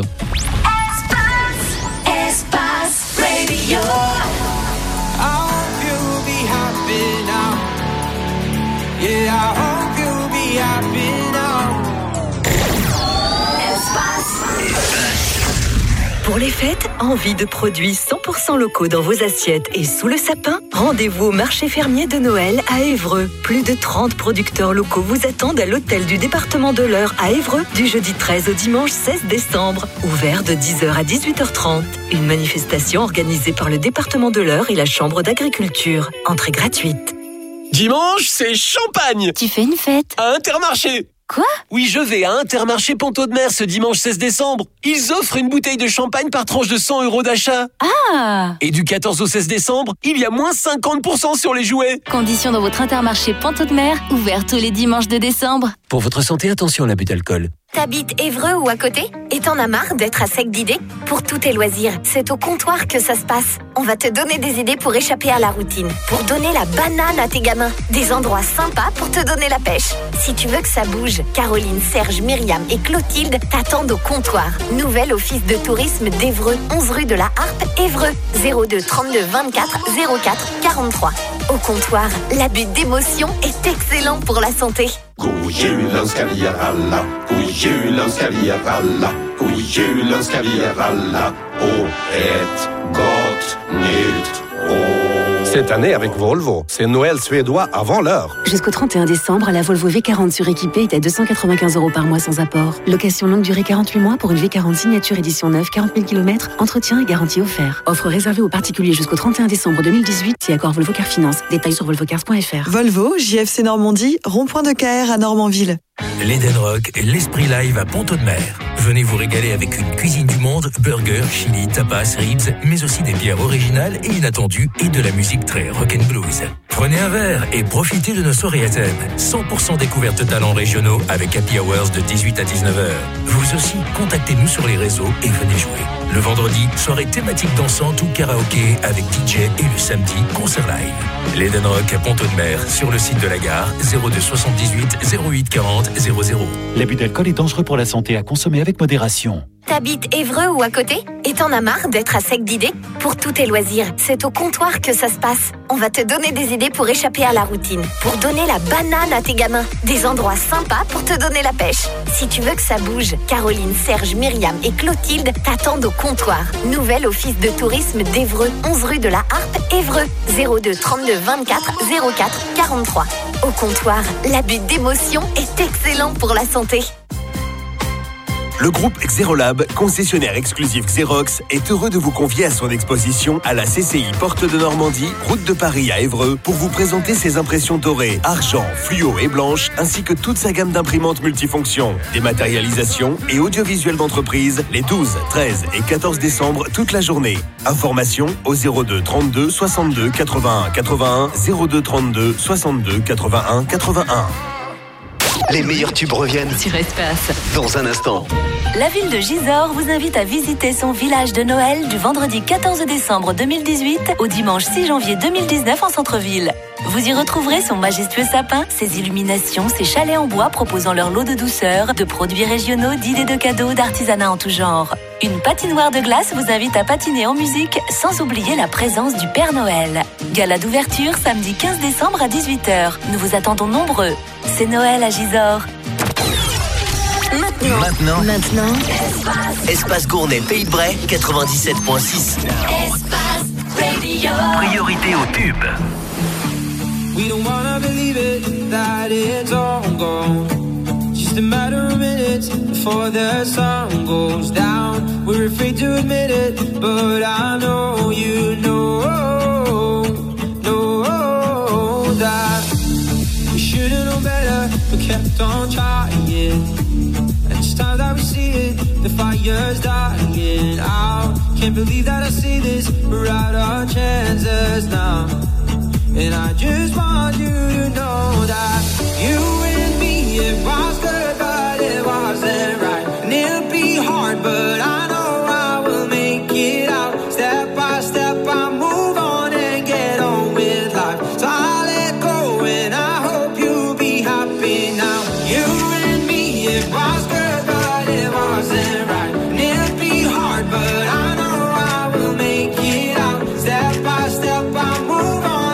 Espace Radio. I hope you'll be happy now. Yeah, I hope you'll be happy now. Pour les fêtes, envie de produits 100% locaux dans vos assiettes et sous le sapin? Rendez-vous au marché fermier de Noël à Évreux. Plus de 30 producteurs locaux vous attendent à l'hôtel du département de l'Eure à Évreux du jeudi 13 au dimanche 16 décembre. Ouvert de 10h à 18h30. Une manifestation organisée par le département de l'Eure et la Chambre d'agriculture. Entrée gratuite. Dimanche, c'est champagne. Tu fais une fête? À Intermarché. Quoi? Oui, je vais à Intermarché Ponto-de-Mer ce dimanche 16 décembre. Ils offrent une bouteille de champagne par tranche de 100 € d'achat. Ah! Et du 14 au 16 décembre, il y a moins 50% sur les jouets. Conditions dans votre Intermarché Ponto-de-Mer, ouvert tous les dimanches de décembre. Pour votre santé, attention à l'abus d'alcool. T'habites Évreux ou à côté? Et t'en as marre d'être à sec d'idées? Pour tous tes loisirs, c'est au comptoir que ça se passe. On va te donner des idées pour échapper à la routine, pour donner la banane à tes gamins, des endroits sympas pour te donner la pêche. Si tu veux que ça bouge, Caroline, Serge, Myriam et Clotilde t'attendent au comptoir. Nouvel office de tourisme d'Évreux, 11 rue de la Harpe, Évreux, 02 32 24 04 43. Au comptoir, l'abus d'émotion est excellent pour la santé. God jul önskar vi er alla, god jul önskar vi er alla, god jul önskar vi er alla och ett gott nytt år. Cette année avec Volvo, c'est Noël suédois avant l'heure. Jusqu'au 31 décembre, la Volvo V40 suréquipée est à 295 € par mois sans apport. Location longue durée 48 mois pour une V40 signature édition 9, 40 000 km, entretien et garantie offert. Offre réservée aux particuliers jusqu'au 31 décembre 2018 si accord Volvo Car Finance. Détails sur volvocars.fr. Volvo, JFC Normandie, rond-point de Caer à Normandville. L'Eden Rock, l'esprit live à Pont-Audemer. Venez vous régaler avec une cuisine du monde, burgers, chili, tapas, ribs, mais aussi des bières originales et inattendues et de la musique très rock and blues. Prenez un verre et profitez de nos soirées à thème. 100% découverte de talents régionaux avec Happy Hours de 18 à 19h. Vous aussi, contactez-nous sur les réseaux et venez jouer. Le vendredi, soirée thématique dansante ou karaoké avec DJ et le samedi, concert live. L'Eden Rock à Pont-Audemer, sur le site de la gare, 02 78 08 40 00. L'abus d'alcool est dangereux pour la santé, à consommer avec modération. T'habites Évreux ou à côté? Et t'en as marre d'être à sec d'idées? Pour tous tes loisirs, c'est au comptoir que ça se passe. On va te donner des idées pour échapper à la routine, pour donner la banane à tes gamins, des endroits sympas pour te donner la pêche. Si tu veux que ça bouge, Caroline, Serge, Myriam et Clotilde t'attendent au comptoir. Nouvel office de tourisme d'Évreux, 11 rue de la Harpe, Évreux, 02 32 24 04 43. Au comptoir, l'abus d'émotion est excellent pour la santé. Le groupe Xerolab, concessionnaire exclusif Xerox, est heureux de vous convier à son exposition à la CCI Porte de Normandie, route de Paris à Évreux, pour vous présenter ses impressions dorées, argent, fluo et blanche, ainsi que toute sa gamme d'imprimantes multifonctions, dématérialisation et audiovisuel d'entreprise, les 12, 13 et 14 décembre, toute la journée. Informations au 02 32 62 81 81, 02 32 62 81 81. Les meilleurs tubes reviennent Sur Espace. dans un instant. La ville de Gisors vous invite à visiter son village de Noël du vendredi 14 décembre 2018 au dimanche 6 janvier 2019 en centre-ville. Vous y retrouverez son majestueux sapin, ses illuminations, ses chalets en bois proposant leur lot de douceur, de produits régionaux, d'idées de cadeaux, d'artisanat en tout genre. Une patinoire de glace vous invite à patiner en musique, sans oublier la présence du Père Noël. Gala d'ouverture samedi 15 décembre à 18h. Nous vous attendons nombreux. C'est Noël à Gisors. Maintenant. Espace Gournay, Pays de Bray, 97.6. Priorité au tube. We don't wanna believe it, that it's all gone. Just a matter of minutes before the sun goes down. We're afraid to admit it, but I know you know that we should've known better, but kept on trying. And it's time that we see it, the fire's dying out. Can't believe that I see this, we're out our chances now. And I just want you to know that you and me, it was good, but it wasn't right. And it'll be hard, but I know I will make it out. Step by step, I move on and get on with life. So I let go and I hope you'll be happy now. You and me, it was good, but it wasn't right. And it'll be hard, but I know I will make it out. Step by step, I move on.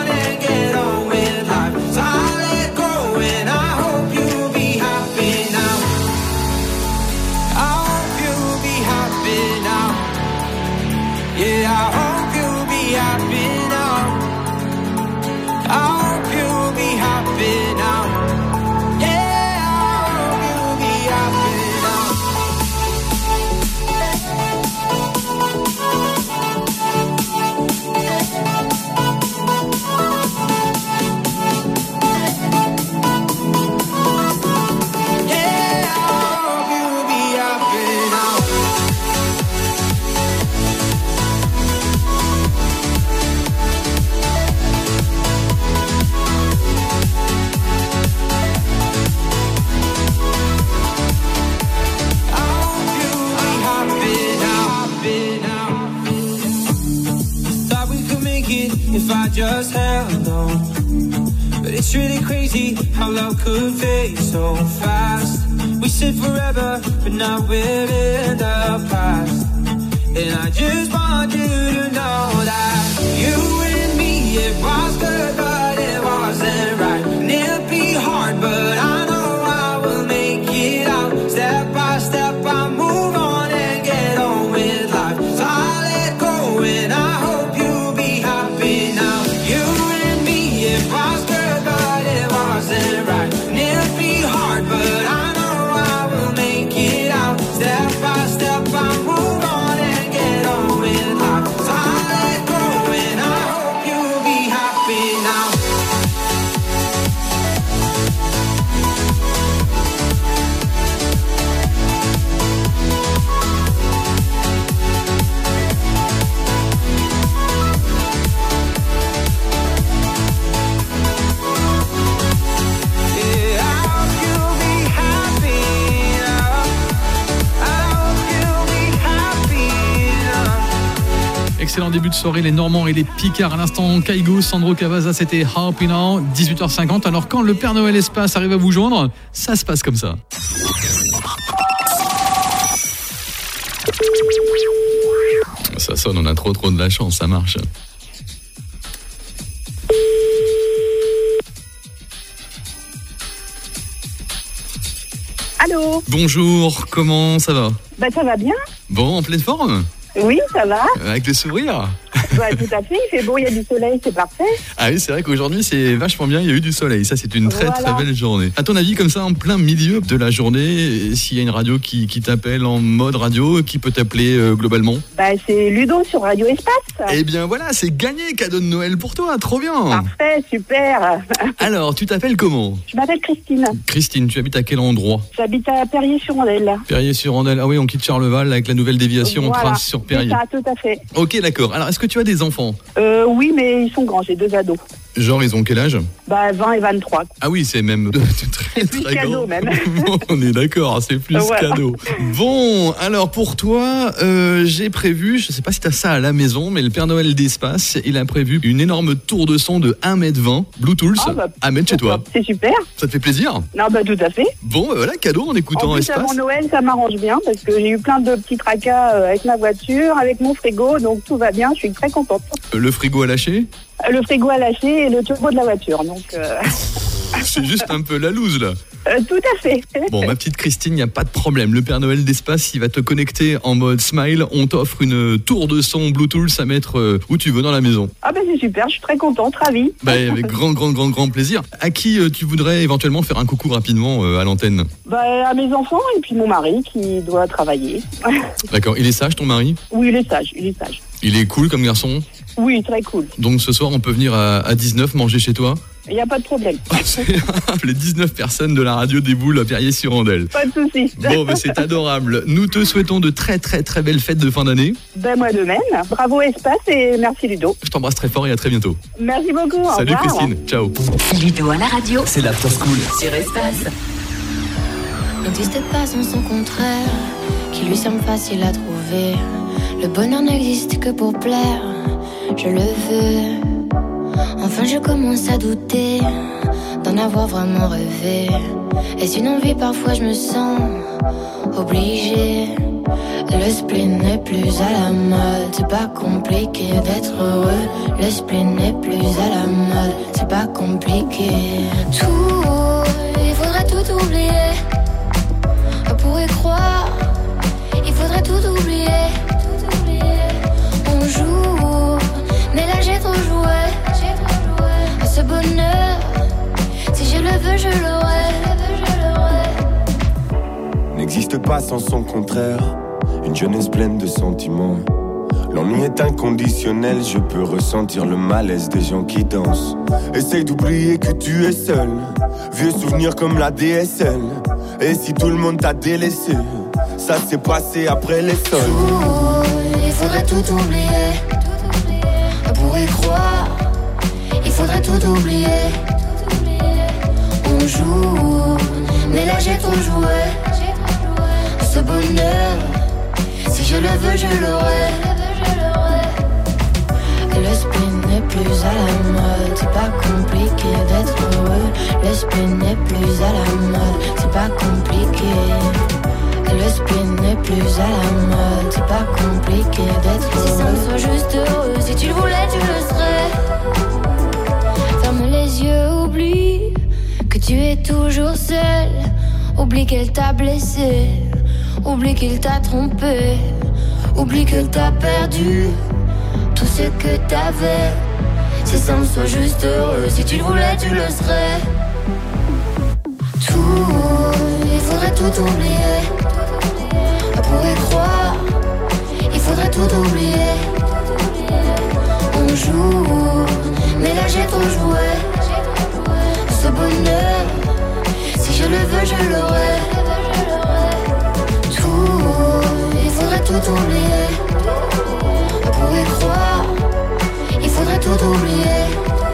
If I just held on. But it's really crazy how love could fade so fast. We said forever, but now we're in the past. And I just want you to know that you and me, it was good, but it wasn't right. And it'll be hard, but I know I will make it out. Step by step, I move on and get on with life. So I let go and I hope you'll be happy now. You and me, it was good, but it wasn't right. And it'll be hard, but I know I will make it out. Step by step, I move on and get on with life. So I let go excellent début de soirée, les Normands et les Picards. À l'instant, Kaigo, Sandro Cavazza, c'était Happy Now, 18h50. Alors quand le Père Noël Espace arrive à vous joindre, ça se passe comme ça. Ça sonne, on a trop de la chance, ça marche. Allô ? Bonjour, comment ça va ? Bah ça va bien. Bon, en pleine forme ? Oui, ça va. Avec le sourire ? Bah tout à fait, il fait beau, il y a du soleil, c'est parfait. Ah oui, c'est vrai qu'aujourd'hui c'est vachement bien, il y a eu du soleil, ça c'est une très belle journée. À ton avis, comme ça, en plein milieu de la journée, s'il y a une radio qui t'appelle en mode radio, qui peut t'appeler globalement ? Bah c'est Ludo sur Radio Espace. Eh bien voilà, c'est gagné, cadeau de Noël pour toi, trop bien. Parfait, super. Alors, tu t'appelles comment ? Je m'appelle Christine. Christine, tu habites à quel endroit ? J'habite à Perrier-sur-Andelle. Perrier-sur-Andelle, ah oui, on quitte Charleval avec la nouvelle déviation, on trace sur Perrier. C'est ça, tout à fait. Ok, d'accord. Alors, est-ce que tu as des enfants ? Oui, mais ils sont grands, j'ai 2 ados. Genre, ils ont quel âge ? Bah 20 et 23. Ah oui, c'est même très plus cadeau grand. même. On est d'accord, c'est plus cadeau. Bon, alors pour toi, j'ai prévu, je sais pas si t'as ça à la maison, mais le Père Noël d'Espace, il a prévu une énorme tour de son de 1m20, Bluetooth, à mettre chez toi. C'est super. Ça te fait plaisir ? Non, bah tout à fait. Bon, voilà, cadeau en écoutant en plus, Espace. Avant Noël, ça m'arrange bien parce que j'ai eu plein de petits tracas avec ma voiture, avec mon frigo, donc tout va bien, je suis très contente. Le frigo à lâcher ? Le frigo à lâcher et le turbo de la voiture, donc... C'est juste un peu la loose, là. Tout à fait. Bon, ma petite Christine, il n'y a pas de problème. Le Père Noël d'Espace, il va te connecter en mode smile. On t'offre une tour de son Bluetooth à mettre où tu veux dans la maison. Ah ben c'est super, je suis très contente, ravie. Bah, avec grand plaisir. À qui tu voudrais éventuellement faire un coucou rapidement à l'antenne ? Bah, à mes enfants et puis mon mari qui doit travailler. D'accord, il est sage ton mari ? Oui, il est sage. Il est cool comme garçon ? Oui, très cool. Donc ce soir, on peut venir à 19 manger chez toi ? Il n'y a pas de problème. Les 19 personnes de la radio déboulent à Perrier-sur-Andelle. Pas de soucis. Bon, bah, c'est adorable. Nous te souhaitons de très belles fêtes de fin d'année. Ben moi de même. Bravo Espace et merci Ludo. Je t'embrasse très fort et à très bientôt. Merci beaucoup. Salut Christine. Ciao. Ludo à la radio. C'est l'After School. Sur Espace. N'existe pas sans son contraire, qui lui semble facile à trouver. Le bonheur n'existe que pour plaire, je le veux. Enfin je commence à douter d'en avoir vraiment rêvé. Est-ce une envie? Parfois je me sens obligée. Le spleen n'est plus à la mode, c'est pas compliqué d'être heureux. Le spleen n'est plus à la mode, c'est pas compliqué. Tout, il faudrait tout oublier. Pour y croire, il faudrait tout oublier. On joue, mais là j'ai trop joué. À ce bonheur, si je le veux, je l'aurai. N'existe pas sans son contraire, une jeunesse pleine de sentiments. L'ennui est inconditionnel, je peux ressentir le malaise des gens qui dansent. Essaye d'oublier que tu es seul, vieux souvenirs comme la DSL. Et si tout le monde t'a délaissé, ça s'est passé après les sols. Il faudrait tout oublier. Pour y croire, il faudrait tout oublier. On joue, mais là j'ai trop joué. Ce bonheur, si je le veux, je l'aurai. Le spleen n'est plus à la mode, c'est pas compliqué d'être heureux. Le spleen n'est plus à la mode, c'est pas compliqué. Le spleen n'est plus à la mode, c'est pas compliqué d'être heureux. Si ça me soit juste heureux, si tu le voulais, tu le serais. Ferme les yeux, oublie que tu es toujours seul. Oublie qu'elle t'a blessé, oublie qu'il t'a trompé, oublie que t'as perdu tout ce que t'avais. Si ça me soit juste heureux, si tu le voulais, tu le serais. Tout, il faudrait tout oublier. Pour y croire, il faudrait tout oublier. On joue, mais là j'ai trop joué. Ce bonheur, si je le veux, je l'aurai. Tout, il faudrait tout oublier. Pour y croire, il faudrait tout oublier.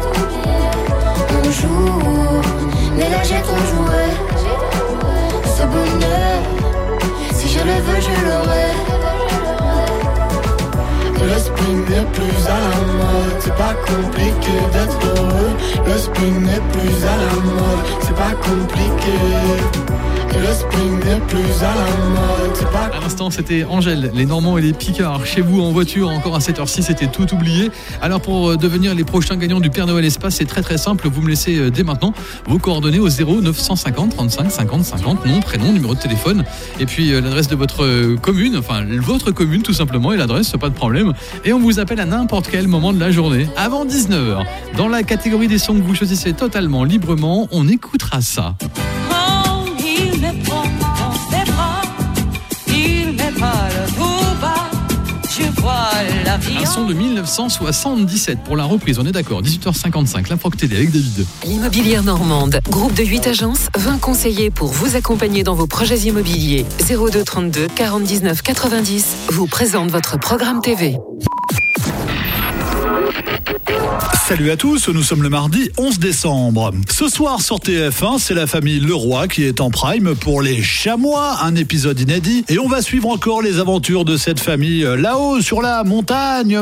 On joue, mais là j'ai trop joué. Ce bonheur, si je le veux, je l'aurai. Le spleen n'est plus à la mode. C'est pas compliqué d'être heureux. Le spring n'est plus à la mode. C'est pas compliqué. Le spring n'est plus à la mode. C'est pas... À l'instant, c'était Angèle, les Normands et les Picards. Chez vous, en voiture, encore à 7h06, c'était tout oublié. Alors, pour devenir les prochains gagnants du Père Noël Espace, c'est très très simple. Vous me laissez dès maintenant vos coordonnées au 0 950 35 50 50, nom, prénom, numéro de téléphone, et puis l'adresse de votre commune, enfin votre commune tout simplement, et l'adresse, pas de problème. Et on vous appelle à n'importe quel moment de la journée, avant 19h. Dans la catégorie des sons que vous choisissez totalement librement, on écoutera ça. Il me prend dans ses bras, il met pas le tout bas, je vois la vie. Un son de 1977 pour la reprise, on est d'accord. 18h55, la Proc TD avec David. L'Immobilière Normande, groupe de 8 agences, 20 conseillers pour vous accompagner dans vos projets immobiliers. 02 32 49 90 vous présente votre programme TV. Salut à tous, nous sommes le mardi 11 décembre. Ce soir sur TF1, c'est la famille Leroy qui est en prime pour Les Chamois, un épisode inédit. Et on va suivre encore les aventures de cette famille là-haut sur la montagne,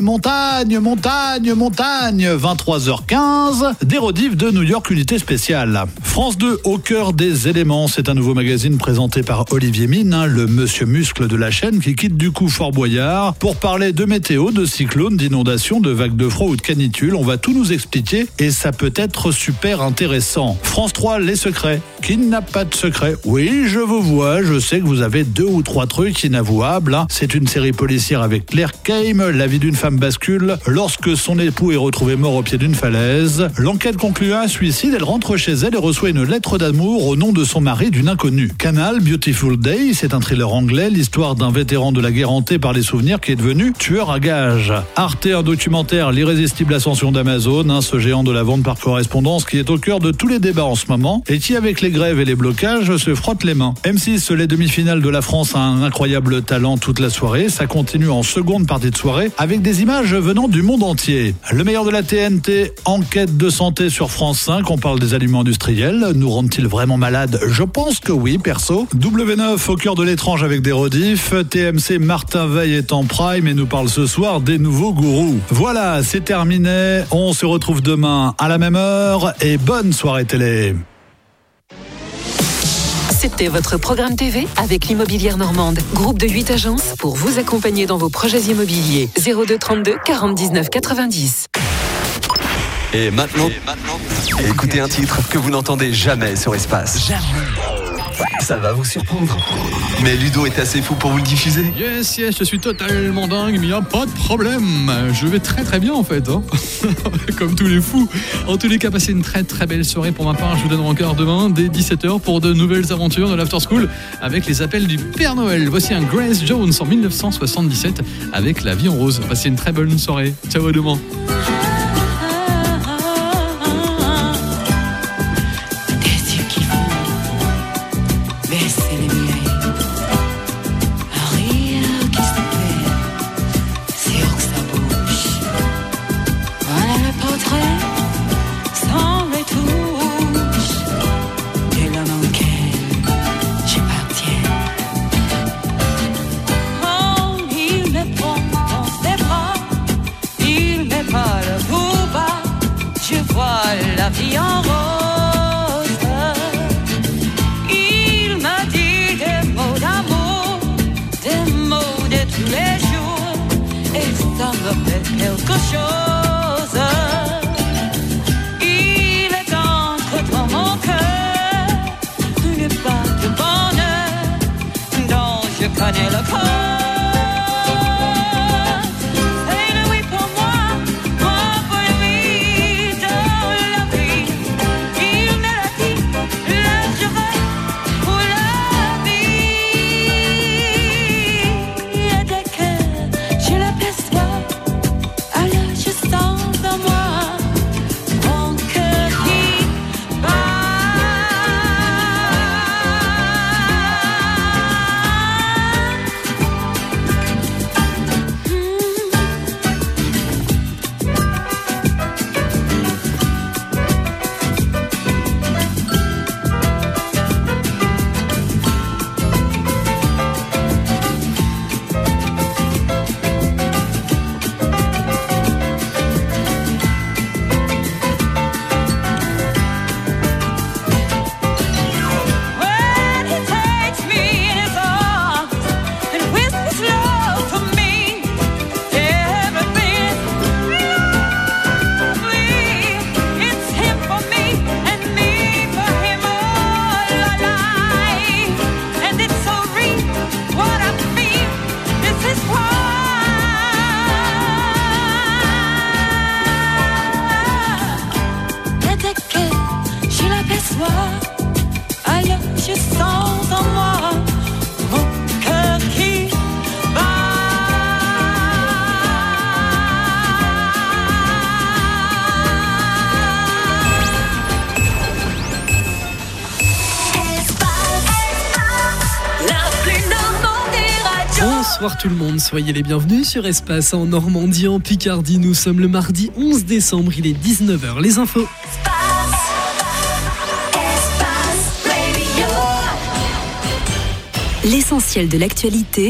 23h15, des rediffs de New York Unité Spéciale. France 2, au cœur des éléments, c'est un nouveau magazine présenté par Olivier Mine, le monsieur muscle de la chaîne qui quitte du coup Fort Boyard pour parler de météo, de cyclones, d'inondations, de vagues de froid ou de canicules. On va tout nous expliquer et ça peut être super intéressant. France 3, les secrets. Qui n'a pas de secret? Oui, je vous vois, je sais que vous avez 2 ou 3 trucs inavouables. C'est une série policière avec Claire Kame. La vie d'une femme bascule lorsque son époux est retrouvé mort au pied d'une falaise. L'enquête conclut à un suicide. Elle rentre chez elle et reçoit une lettre d'amour au nom de son mari d'une inconnue. Canal, Beautiful Day, c'est un thriller anglais, l'histoire d'un vétéran de la guerre hanté par les souvenirs qui est devenu tueur à gages. Arte, un documentaire, l'irrésistible ascension d'Amazon, ce géant de la vente par correspondance qui est au cœur de tous les débats en ce moment et qui, avec les grèves et les blocages, se frotte les mains. M6, les demi-finales de la France, a un incroyable talent toute la soirée. Ça continue en seconde partie de soirée avec des images venant du monde entier. Le meilleur de la TNT, enquête de santé sur France 5. On parle des aliments industriels. Nous rendent-ils vraiment malades? Je pense que oui, perso. W9, au cœur de l'étrange avec des rediffs. TMC, Martin Veil est en prime et nous parle ce soir des nouveaux gourous. Voilà, c'est terminé. On se retrouve demain à la même heure et bonne soirée télé. C'était votre programme TV avec l'Immobilière Normande, groupe de 8 agences pour vous accompagner dans vos projets immobiliers. 02 32 49 90. Et maintenant, écoutez un titre que vous n'entendez jamais sur Espace. Ça va vous surprendre. Mais Ludo est assez fou pour vous le diffuser. Yes, je suis totalement dingue, mais il n'y a pas de problème. Je vais très très bien en fait, hein. Comme tous les fous. En tous les cas, passez une très très belle soirée pour ma part. Je vous donne encore demain dès 17h pour de nouvelles aventures de l'After School avec les appels du Père Noël. Voici un Grace Jones en 1977 avec La vie en rose. Passez une très bonne soirée. Ciao, à demain. La vie en rose. Il m'a dit des mots d'amour, des mots de tous les jours, et ça me fait quelque chose. Il est entre dans mon cœur une part de bonheur dont je connais le code. Bonsoir tout le monde, soyez les bienvenus sur Espace en Normandie, en Picardie. Nous sommes le mardi 11 décembre, il est 19h. Les infos. L'essentiel de l'actualité.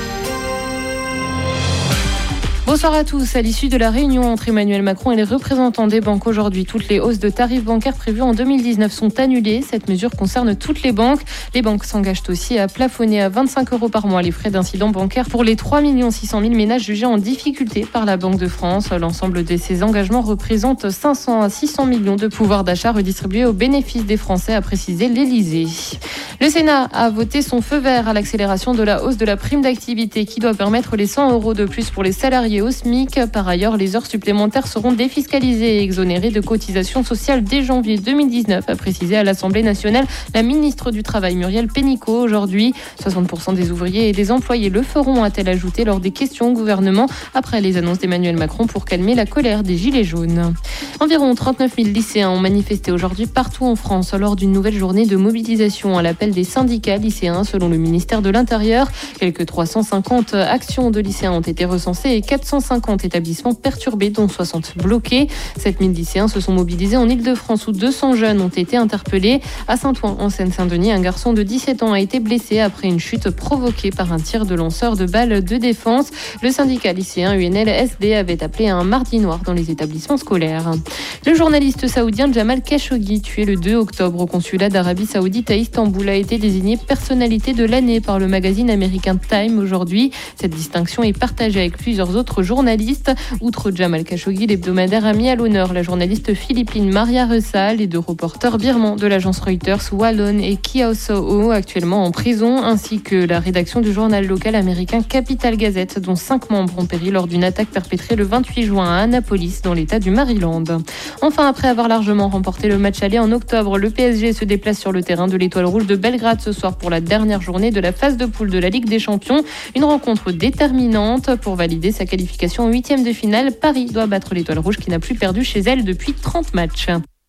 Bonsoir à tous. À l'issue de la réunion entre Emmanuel Macron et les représentants des banques aujourd'hui, toutes les hausses de tarifs bancaires prévues en 2019 sont annulées. Cette mesure concerne toutes les banques. Les banques s'engagent aussi à plafonner à 25 € par mois les frais d'incident bancaire pour les 3 600 000 ménages jugés en difficulté par la Banque de France. L'ensemble de ces engagements représente 500 à 600 millions de pouvoir d'achat redistribués au bénéfice des Français, a précisé l'Élysée. Le Sénat a voté son feu vert à l'accélération de la hausse de la prime d'activité qui doit permettre les 100 € de plus pour les salariés au SMIC. Par ailleurs, les heures supplémentaires seront défiscalisées et exonérées de cotisations sociales dès janvier 2019, a précisé à l'Assemblée nationale la ministre du Travail Muriel Pénicaud aujourd'hui. 60% des ouvriers et des employés le feront, a-t-elle ajouté lors des questions au gouvernement après les annonces d'Emmanuel Macron pour calmer la colère des Gilets jaunes. Environ 39 000 lycéens ont manifesté aujourd'hui partout en France lors d'une nouvelle journée de mobilisation à l'appel des syndicats lycéens selon le ministère de l'Intérieur. Quelques 350 actions de lycéens ont été recensées et 450 établissements perturbés, dont 60 bloqués. 7000 lycéens se sont mobilisés en Ile-de-France où 200 jeunes ont été interpellés. À Saint-Ouen, en Seine-Saint-Denis, un garçon de 17 ans a été blessé après une chute provoquée par un tir de lanceur de balles de défense. Le syndicat lycéen UNL-SD avait appelé à un mardi noir dans les établissements scolaires. Le journaliste saoudien Jamal Khashoggi, tué le 2 octobre au consulat d'Arabie Saoudite à Istanbul, a été désigné personnalité de l'année par le magazine américain Time aujourd'hui. Cette distinction est partagée avec plusieurs autres journalistes. Outre Jamal Khashoggi, l'hebdomadaire a mis à l'honneur la journaliste philippine Maria Ressa, les 2 reporters birmans de l'agence Reuters, Wallon et Kiao Soho, actuellement en prison, ainsi que la rédaction du journal local américain Capital Gazette, dont 5 membres ont péri lors d'une attaque perpétrée le 28 juin à Annapolis, dans l'état du Maryland. Enfin, après avoir largement remporté le match aller en octobre, le PSG se déplace sur le terrain de l'Étoile Rouge de Belgrade ce soir pour la dernière journée de la phase de poule de la Ligue des Champions. Une rencontre déterminante pour valider sa qualification en 8e de finale. Paris doit battre l'Étoile Rouge qui n'a plus perdu chez elle depuis 30 matchs.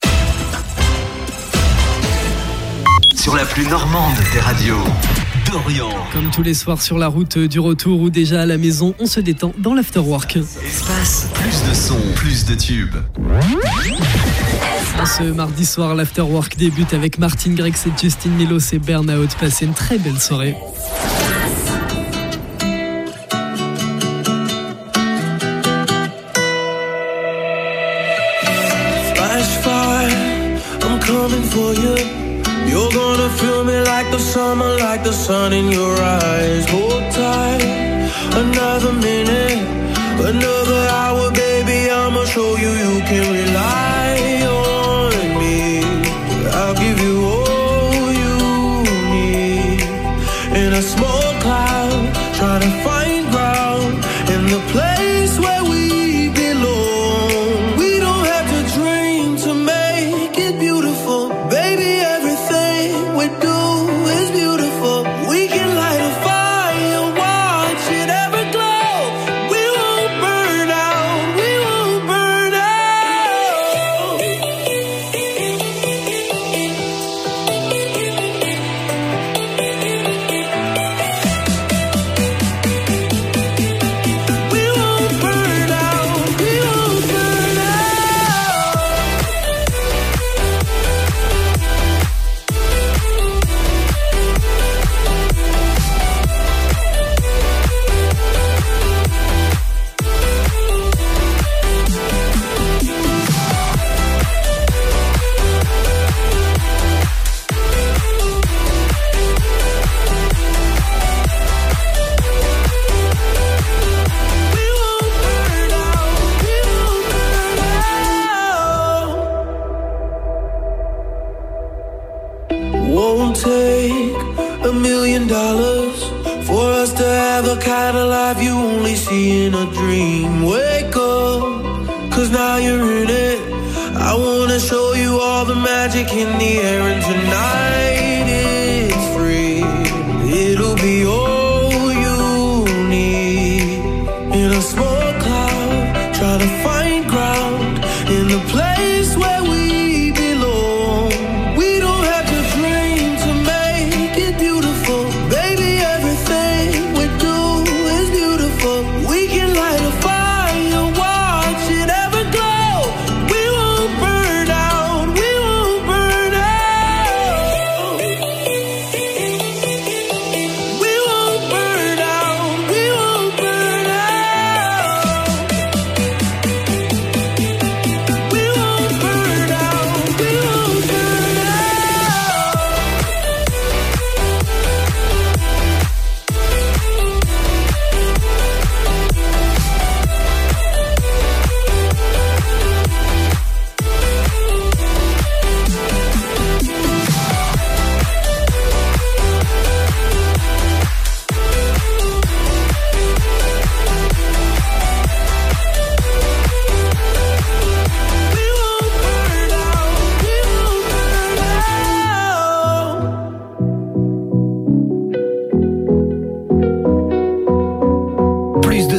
Sur la plus normande des radios, Dorian. Comme tous les soirs sur la route du retour ou déjà à la maison, on se détend dans l'afterwork. Espace, plus de sons, plus de tubes. Ce mardi soir, l'afterwork débute avec Martin Garrix et Justin Milos et Burnout. Passez une très belle soirée. I'm coming for you. You're gonna feel me like the summer, like the sun in your eyes. Hold tight, another minute, another hour, baby. I'ma show you you can rely on me. I'll give you all you need. In a small cloud, trying to find ground in the place where we belong. We don't have to dream to make it beautiful, baby. Everything we do is beautiful. We can light a fire, watch it ever glow. We won't burn out, we won't burn out. We won't burn out, we won't burn out. Won't take $1 million for us to have the kind of life you only see in a dream. Wake up, cause now you're in it. I wanna show you all the magic in the air, and tonight it's free. It'll be all you need. In a small cloud, trying to find ground in the place where we belong. We don't have to dream to make it beautiful, baby. Everything we do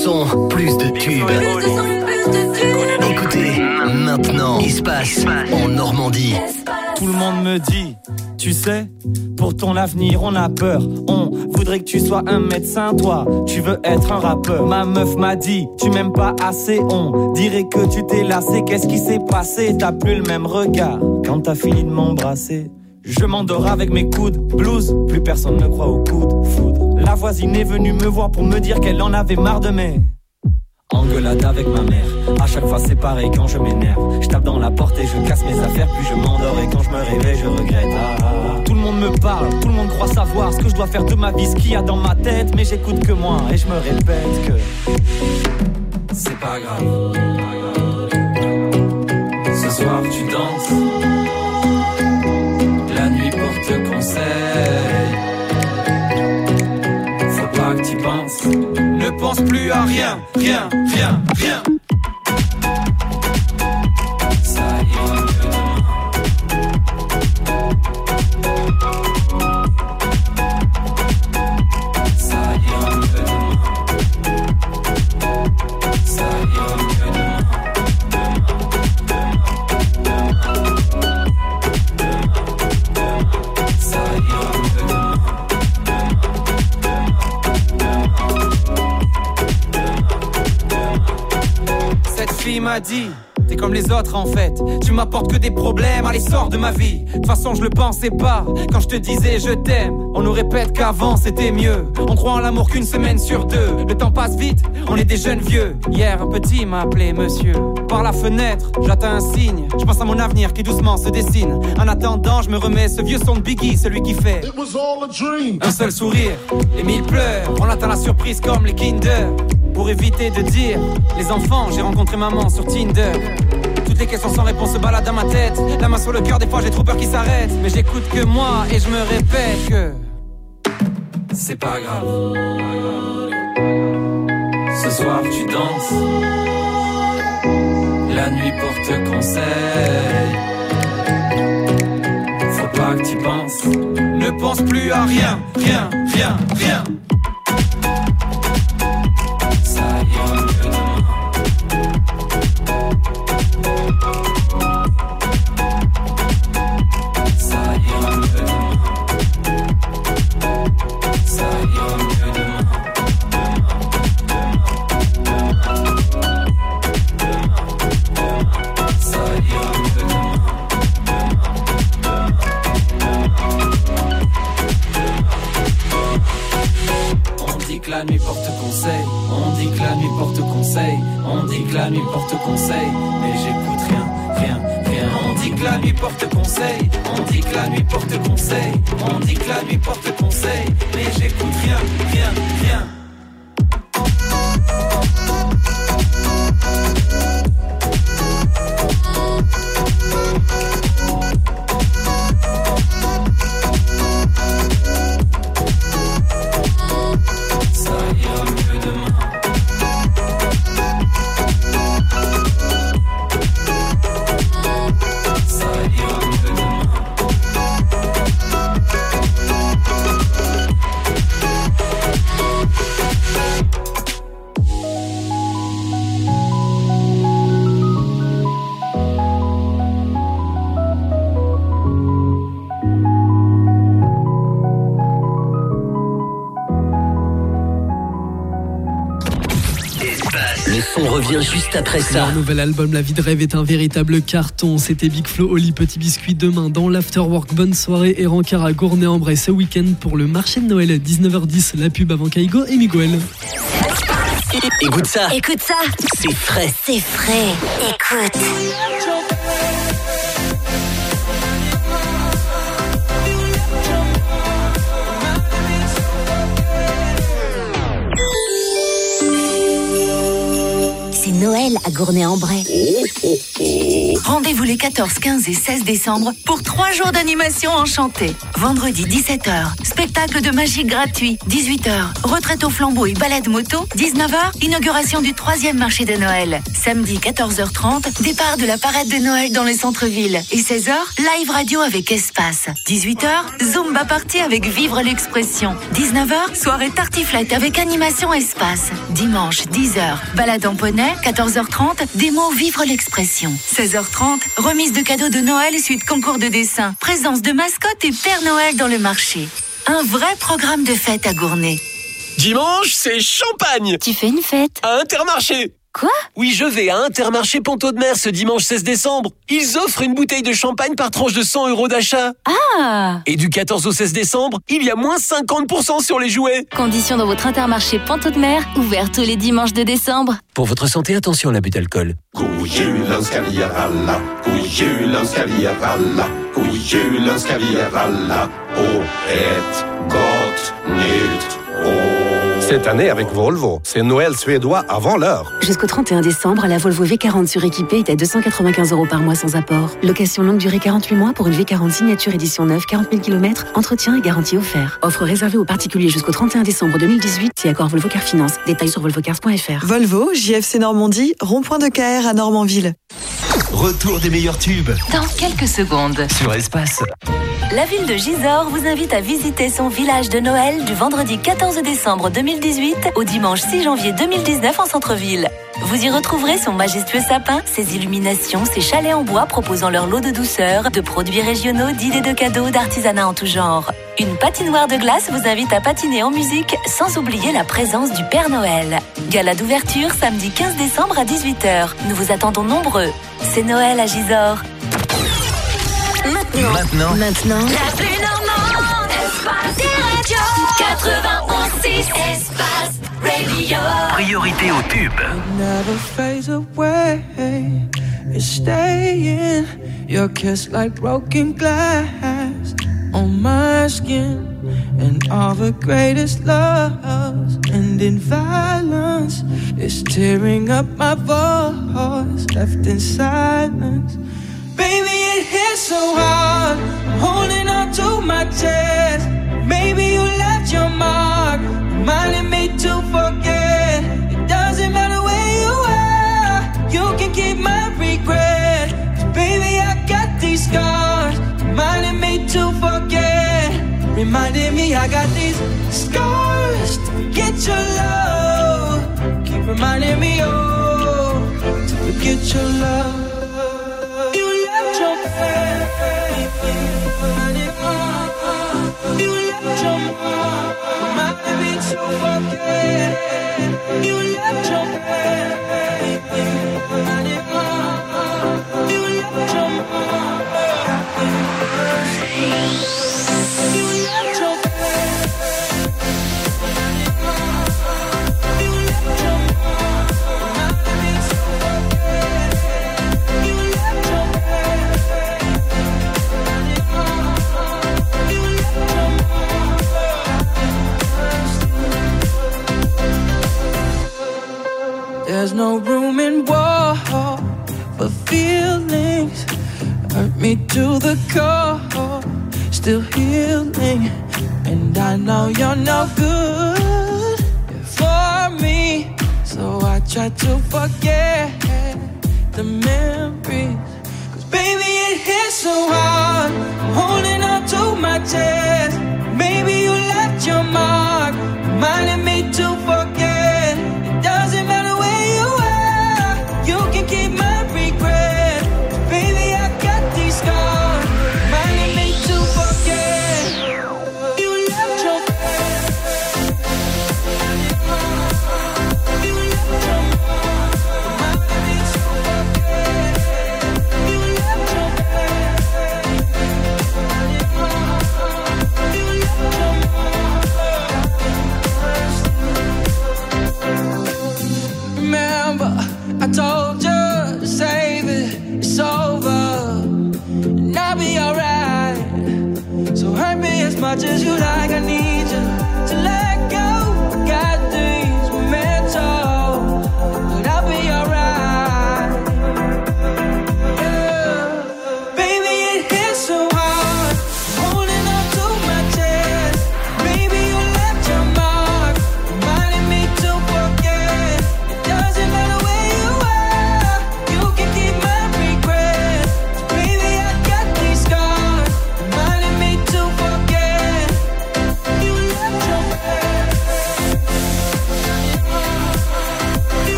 son, plus de tubes. Écoutez, maintenant, Espace en Normandie. Tout le monde me dit, tu sais, pour ton avenir on a peur. On voudrait que tu sois un médecin, toi, tu veux être un rappeur. Ma meuf m'a dit, tu m'aimes pas assez, on dirait que tu t'es lassé. Qu'est-ce qui s'est passé? T'as plus le même regard quand t'as fini de m'embrasser. Je m'endors avec mes coudes, blues, plus personne ne croit aux coudes, foudre. La voisine est venue me voir pour me dire qu'elle en avait marre de mes engueulade avec ma mère. À chaque fois c'est pareil quand je m'énerve. Je tape dans la porte et je casse mes affaires. Puis je m'endors et quand je me réveille je regrette. Tout le monde me parle, tout le monde croit savoir ce que je dois faire de ma vie, ce qu'il y a dans ma tête. Mais j'écoute que moi et je me répète que c'est pas grave. Ce soir tu danses, la nuit porte conseil. Faut pas que t'y penses. Ne pense plus à rien, rien, rien, rien. Ça ira mieux demain. Ça ira mieux demain. Ça ira mieux demain. Ça ira mieux demain. Cette fille m'a dit, t'es comme les autres en fait. Tu m'apportes que des problèmes, allez sors de ma vie. De toute façon je le pensais pas, quand je te disais je t'aime. On nous répète qu'avant c'était mieux. On croit en l'amour qu'une semaine sur deux. Le temps passe vite, on est des jeunes vieux. Hier un petit m'a appelé monsieur. Par la fenêtre, j'attends un signe. Je pense à mon avenir qui doucement se dessine. En attendant je me remets ce vieux son de Biggie, celui qui fait It was all a dream. Un seul sourire et 1000 pleurs. On attend la surprise comme les Kinder. Pour éviter de dire les enfants, j'ai rencontré maman sur Tinder. Toutes les questions sans réponse se baladent dans ma tête. La main sur le cœur, des fois j'ai trop peur qu'ils s'arrêtent. Mais j'écoute que moi et je me répète que c'est pas grave. Ce soir tu danses, la nuit porte conseil. Faut pas que t'y penses. Ne pense plus à rien, rien, rien, rien. Ça ira mieux demain. Ça ira mieux demain. Ça ira mieux demain. Ça ira mieux demain. On dit que la nuit porte conseil. On dit que la nuit porte conseil. On dit que la nuit porte conseil. Mais j'écoute rien, rien, rien. On dit que la nuit porte conseil. On dit que la nuit porte conseil. On dit que la nuit porte conseil. Mais j'écoute rien, rien, rien. Ça ira mieux demain. Ça ira mieux demain. Le son revient juste après ça. Leur nouvel album La vie de rêve est un véritable carton. C'était Big Flo, Oli, Petit Biscuit demain dans l'Afterwork. Bonne soirée et rencard à Gournay-en-Bray ce week-end pour le marché de Noël à 19h10. La pub avant Kaigo et Miguel. Écoute ça. Écoute ça. C'est frais. C'est frais. Écoute. C'est Noël à Gournay-en-Bray. Rendez-vous les 14, 15 et 16 décembre pour 3 jours d'animation enchantée. Vendredi 17h, spectacle de magie gratuit. 18h, retraite au flambeau et balade moto. 19h, inauguration du 3e marché de Noël. Samedi 14h30, départ de la parade de Noël dans le centre-ville. Et 16h, live radio avec Espace. 18h, Zumba party avec Vivre l'expression. 19h, soirée tartiflette avec animation Espace. Dimanche 10h, balade en poney. 14h30, démo Vivre l'expression. 16h30, remise de cadeaux de Noël suite concours de dessin. Présence de mascotte et Père Noël dans le marché. Un vrai programme de fête à Gournay. Dimanche, c'est champagne. Tu fais une fête? À Intermarché. Quoi? Oui, je vais à Intermarché Ponto de Mer ce dimanche 16 décembre. Ils offrent une bouteille de champagne par tranche de 100 € d'achat. Ah! Et du 14 au 16 décembre, il y a moins 50% sur les jouets. Conditions dans votre Intermarché Ponto de Mer, ouvert tous les dimanches de décembre. Pour votre santé, attention à l'abus d'alcool. Julens Caviaralla, Julens Caviaralla, Julens Caviaralla, ett gott nytt år. Cette année avec Volvo, c'est Noël suédois avant l'heure. Jusqu'au 31 décembre, la Volvo V40 suréquipée est à 295 € par mois sans apport. Location longue durée 48 mois pour une V40 signature édition neuve, 40 000 km, entretien et garantie offert. Offre réservée aux particuliers jusqu'au 31 décembre 2018, si accord Volvo Car Finance. Détails sur volvocars.fr. Volvo, JFC Normandie, rond-point de KR à Normandville. Retour des meilleurs tubes. Dans quelques secondes. Sur Espace. La ville de Gisors vous invite à visiter son village de Noël du vendredi 14 décembre 2018 au dimanche 6 janvier 2019 en centre-ville. Vous y retrouverez son majestueux sapin, ses illuminations, ses chalets en bois proposant leur lot de douceur, de produits régionaux, d'idées de cadeaux, d'artisanat en tout genre. Une patinoire de glace vous invite à patiner en musique, sans oublier la présence du Père Noël. Gala d'ouverture samedi 15 décembre à 18h. Nous vous attendons nombreux. C'est Noël à Gisors. Maintenant. La plus normande, Espace Radio 91.6, Espace Radio. Priorité au tube. Never fades away. It's staying. Your kiss like broken glass on my skin. And all the greatest loves end in violence. It's tearing up my voice, left in silence. Baby, it hits so hard, I'm holding on to my chest. Maybe you left your mark, reminding me to forget. It doesn't matter where you are, you can keep my regret. 'Cause baby, I got these scars, reminding me to forget. Reminding me I got these scars to forget your love. Keep reminding me, oh, to forget your love. You left your mark, reminding me to forget. You left your mark, reminding me. You left your mark. You left your There's no room in war for feelings. Hurt me to the core, still healing. And I know you're no good for me, so I try to forget the memories. 'Cause baby, it hits so hard, I'm holding on to my chest. Maybe you left your mark, reminding me to forget. It doesn't matter where you are, you can keep my regret. Baby, I got these scars, reminding me to forget. You left your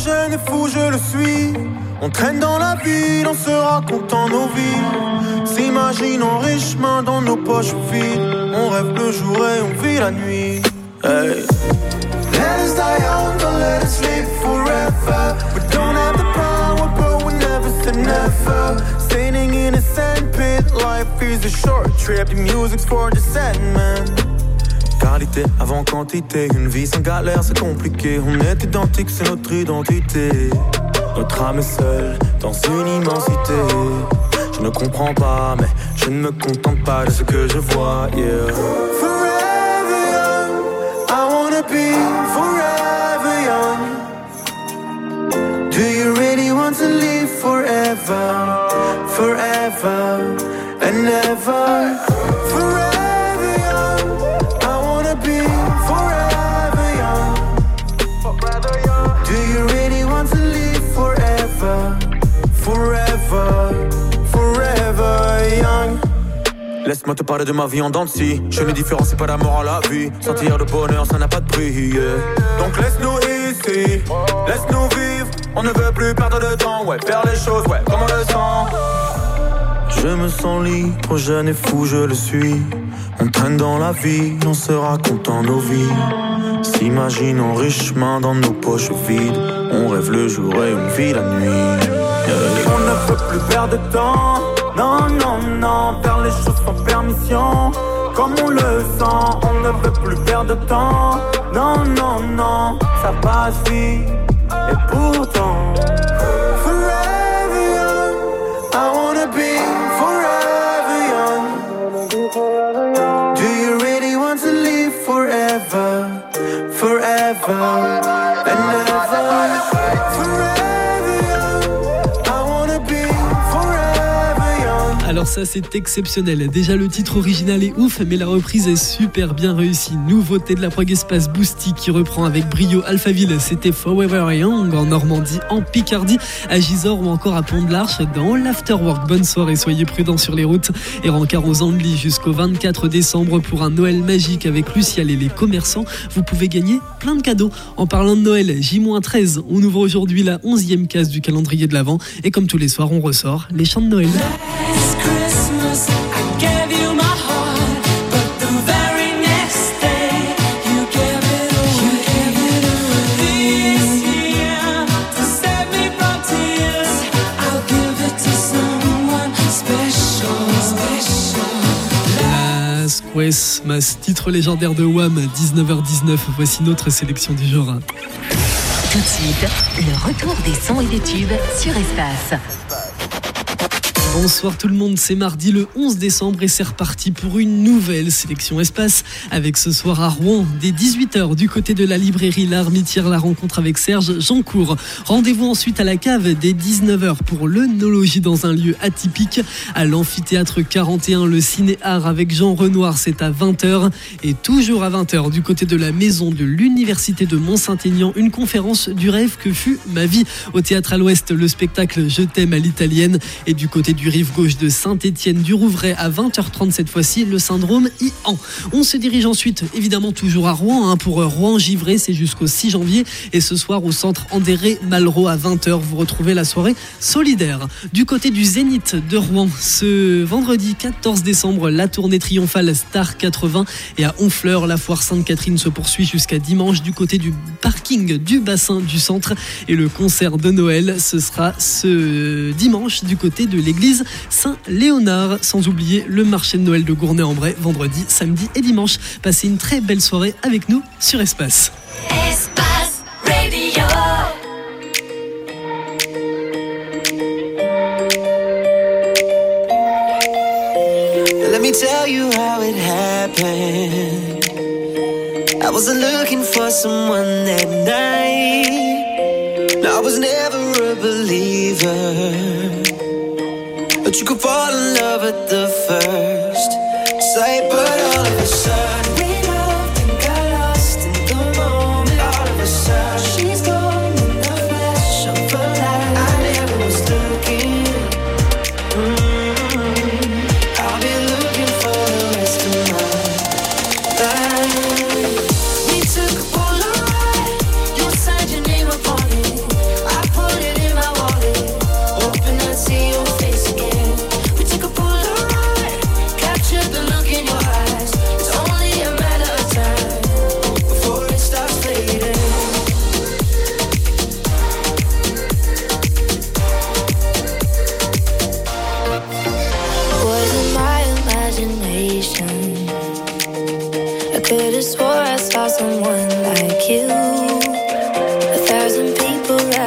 jeune et fou, je le suis. On traîne dans la ville, on se racontant nos vies. S'imagine en riche, main dans nos poches vides. On rêve le jour et on vit la nuit. Hey. Let us die young, don't let us live forever. We don't have the power, but we never say never. Standing in a sandpit, life is a short trip. The music's for the sad man. Qualité avant quantité, une vie sans galère c'est compliqué. On est identique, c'est notre identité. Notre âme est seule dans une immensité. Je ne comprends pas, mais je ne me contente pas de ce que je vois, yeah. Forever young, I wanna be forever young. Do you really want to live forever, forever and ever? Forever young, I wanna be forever young. Do you really want to live forever, forever, forever young? Laisse-moi te parler de ma vie en dents de scie. Je ne différencie pas d'amour à la vie. Sentir le bonheur, ça n'a pas de prix, yeah. Donc laisse-nous ici, laisse-nous vivre. On ne veut plus perdre de temps, ouais. Faire les choses, ouais, comme on le sent. Je me sens libre, jeune et fou, je le suis. On traîne dans la vie, on se racontant nos vies. S'imagine en riche, main dans nos poches vides. On rêve le jour et on vit la nuit, yeah. On ne peut plus perdre de temps. Non, non, non, faire les choses sans permission. Comme on le sent, on ne veut plus perdre de temps. Non, non, non, ça passe vite. Et pourtant forever young, I wanna be forever young. Do you really want to live forever, forever and ever? Alors ça c'est exceptionnel, déjà le titre original est ouf mais la reprise est super bien réussie. Nouveauté de la prog espace Boosty qui reprend avec brio Alphaville, c'était Forever Young en Normandie, en Picardie, à Gisors ou encore à Pont-de-l'Arche dans l'Afterwork. Bonne soirée, soyez prudents sur les routes et rencard aux Andelys jusqu'au 24 décembre pour un Noël magique avec Lucial et les commerçants. Vous pouvez gagner plein de cadeaux. En parlant de Noël, J-13, on ouvre aujourd'hui la 11e case du calendrier de l'Avent et comme tous les soirs on ressort les chants de Noël. Christmas, I gave you my heart, but the very next day you gave it away. This year, to save me from tears, I'll give it to someone special. Last Christmas, titre légendaire de Wham, 19h19. Voici notre sélection du jour. Tout de suite, le retour des sons et des tubes sur Espace. Bonsoir tout le monde, c'est mardi le 11 décembre et c'est reparti pour une nouvelle sélection Espace avec ce soir à Rouen dès 18h du côté de la librairie L'Armitière, la rencontre avec Serge Jancourt. Rendez-vous ensuite à la cave dès 19h pour l'œnologie dans un lieu atypique à l'amphithéâtre 41, le ciné-art avec Jean Renoir, c'est à 20h et toujours à 20h du côté de la maison de l'université de Mont-Saint-Aignan, une conférence du rêve que fut ma vie. Au théâtre à l'Ouest, le spectacle Je t'aime à l'italienne et du côté du rive gauche de Saint-Étienne du Rouvray à 20h30 cette fois-ci, le syndrome IAN. On se dirige ensuite évidemment toujours à Rouen pour Rouen-Givré, c'est jusqu'au 6 janvier et ce soir au centre Andéré-Malraux à 20h vous retrouvez la soirée solidaire. Du côté du Zénith de Rouen, ce vendredi 14 décembre, la tournée triomphale Star 80 et à Honfleur, la foire Sainte-Catherine se poursuit jusqu'à dimanche du côté du parking du bassin du centre et le concert de Noël ce sera ce dimanche du côté de l'église Saint-Léonard, sans oublier le marché de Noël de Gournay-en-Bray vendredi, samedi et dimanche. Passez une très belle soirée avec nous sur Espace. Espace Radio. Let me tell you how it happened. I wasn't looking for someone that night. No, I was never a believer. But you could fall in love at the first sight. But all of a sudden we loved and got lost in the moment. All of a sudden she's gone in the flash of a light. I never was looking. I'll be looking for the rest of my life. We took a Polaroid. You signed your name upon it.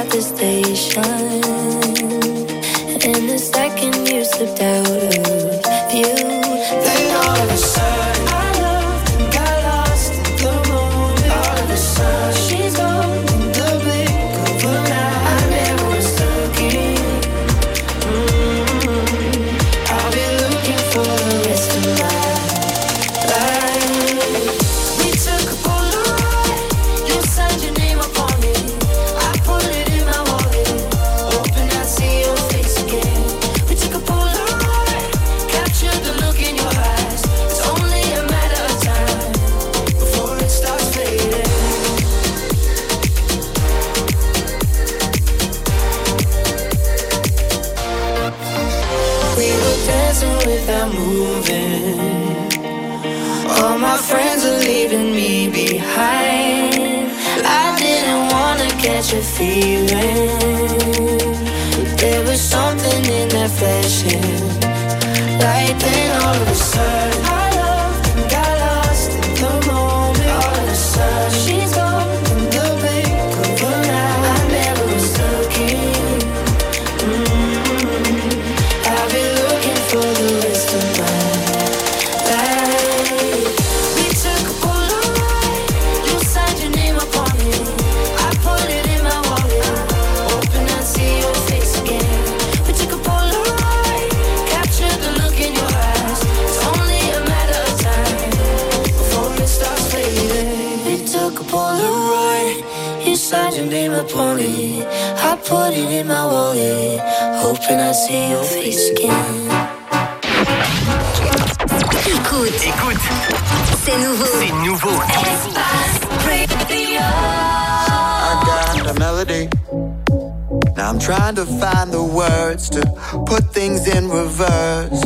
at the station. And the second you slipped out of view, then all of a sudden I loved and got lost in the moment. All of a sudden she's gone in the blink of an eye. I never was looking. I'll be looking for the rest of my life. We took a Polaroid, you signed your name upon it. I put it in my wallet, hoping I'd see your face again. We took a Polaroid, captured the look in your eyes. It's only a matter of time before it starts fading. We were dancing without moving. All my friends are leaving me behind. I didn't wanna catch a feeling, but there was something in that flashing light. Then all of a sudden I loved and got lost in the moment. All of a sudden she's gone in the blink of an eye. I never was looking. I'll be looking for the rest of my life. We took a Polaroid, you signed your name upon it. I put it in my wallet, hoping I'd see your face again. We took a Polaroid, captured the look in your eyes. It's only a matter of time before it starts fading. We took a Polaroid, you signed your name upon it. I put it in my wallet, hoping I'd see your face again. Écoute, c'est nouveau. Espace Radio. I got a melody. Now I'm trying to find the words to put things in reverse.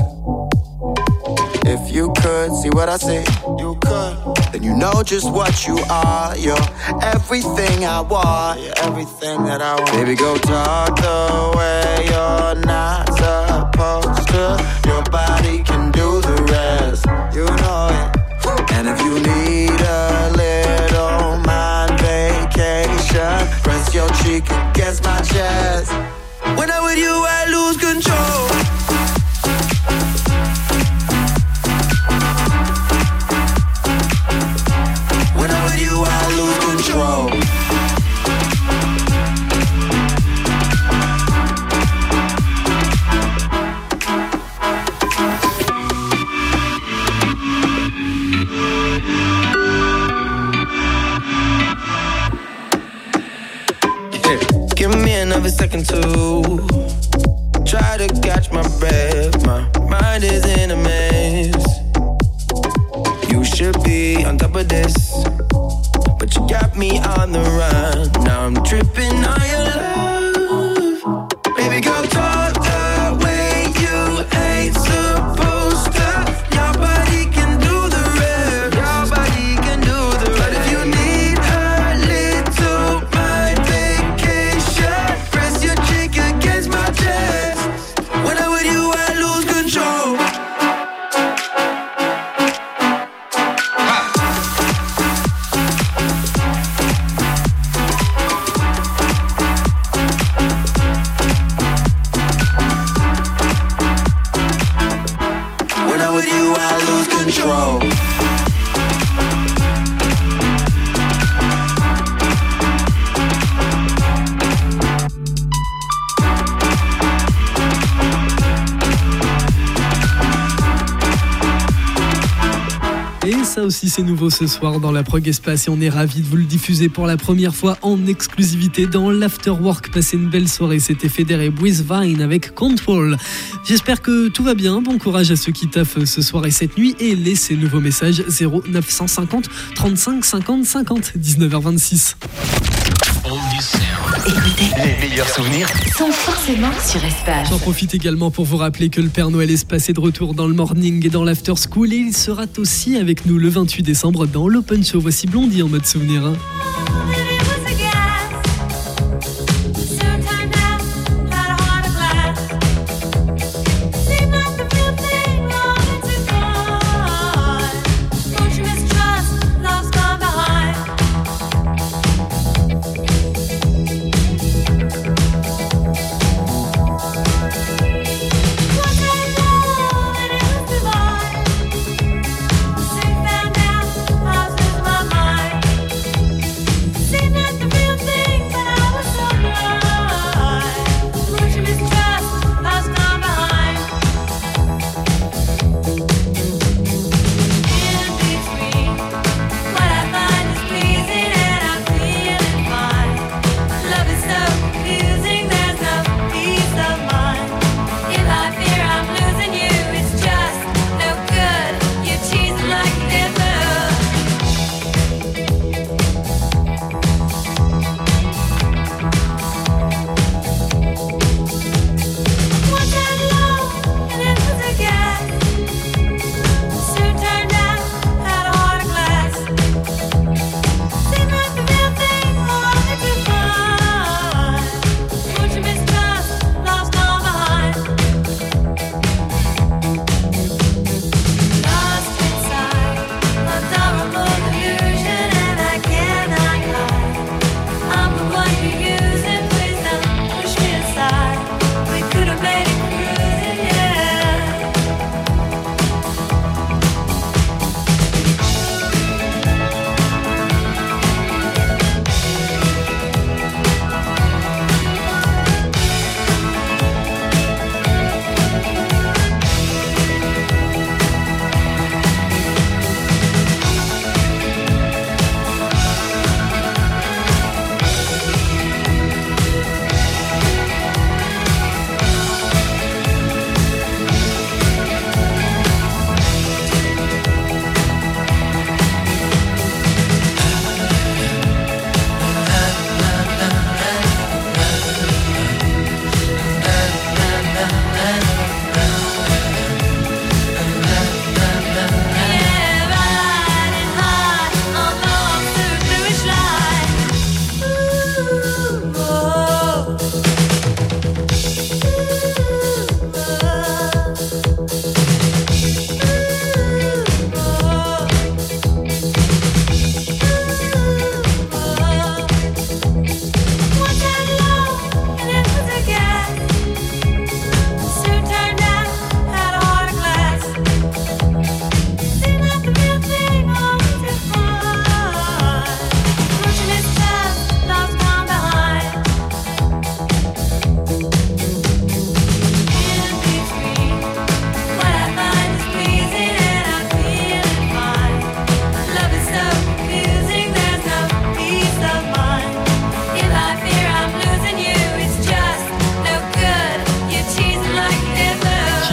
If you could see what I see, you could. Then you know just what you are. You're everything I want. You're everything that I want. Baby, go talk the way you're not supposed to. Your body can do the rest. You know it. And if you need a little mind vacation, press your cheek against my chest. When I'm with you, I lose control. When I'm with you, I lose control. Give me another second to try to catch my breath. My mind is in a mess. You should be on top of this, but you got me on the run. Now I'm tripping on your love. Baby girl, talk the way you ain't supposed to. Your body can do the rest. Your body can do the rest. But if you need a little mind vacation, press your cheek against my chest. When I'm with you, I lose control. When I'm with you, I lose control. Et ça aussi c'est nouveau ce soir dans la Prog Espace et on est ravis de vous le diffuser pour la première fois en exclusivité dans l'Afterwork. Passez une belle soirée, c'était Feder et Breeze Vine avec Control. J'espère que tout va bien, bon courage à ceux qui taffent ce soir et cette nuit et laissez de vos messages 0950 35 50 50 19h26. Écoutez, Les meilleurs souvenirs sont forcément sur Espace. J'en profite également pour vous rappeler que le Père Noël est passé de retour dans le morning et dans l'after school et il sera aussi avec nous le 28 décembre dans l'Open Show. Voici Blondie en mode souvenir.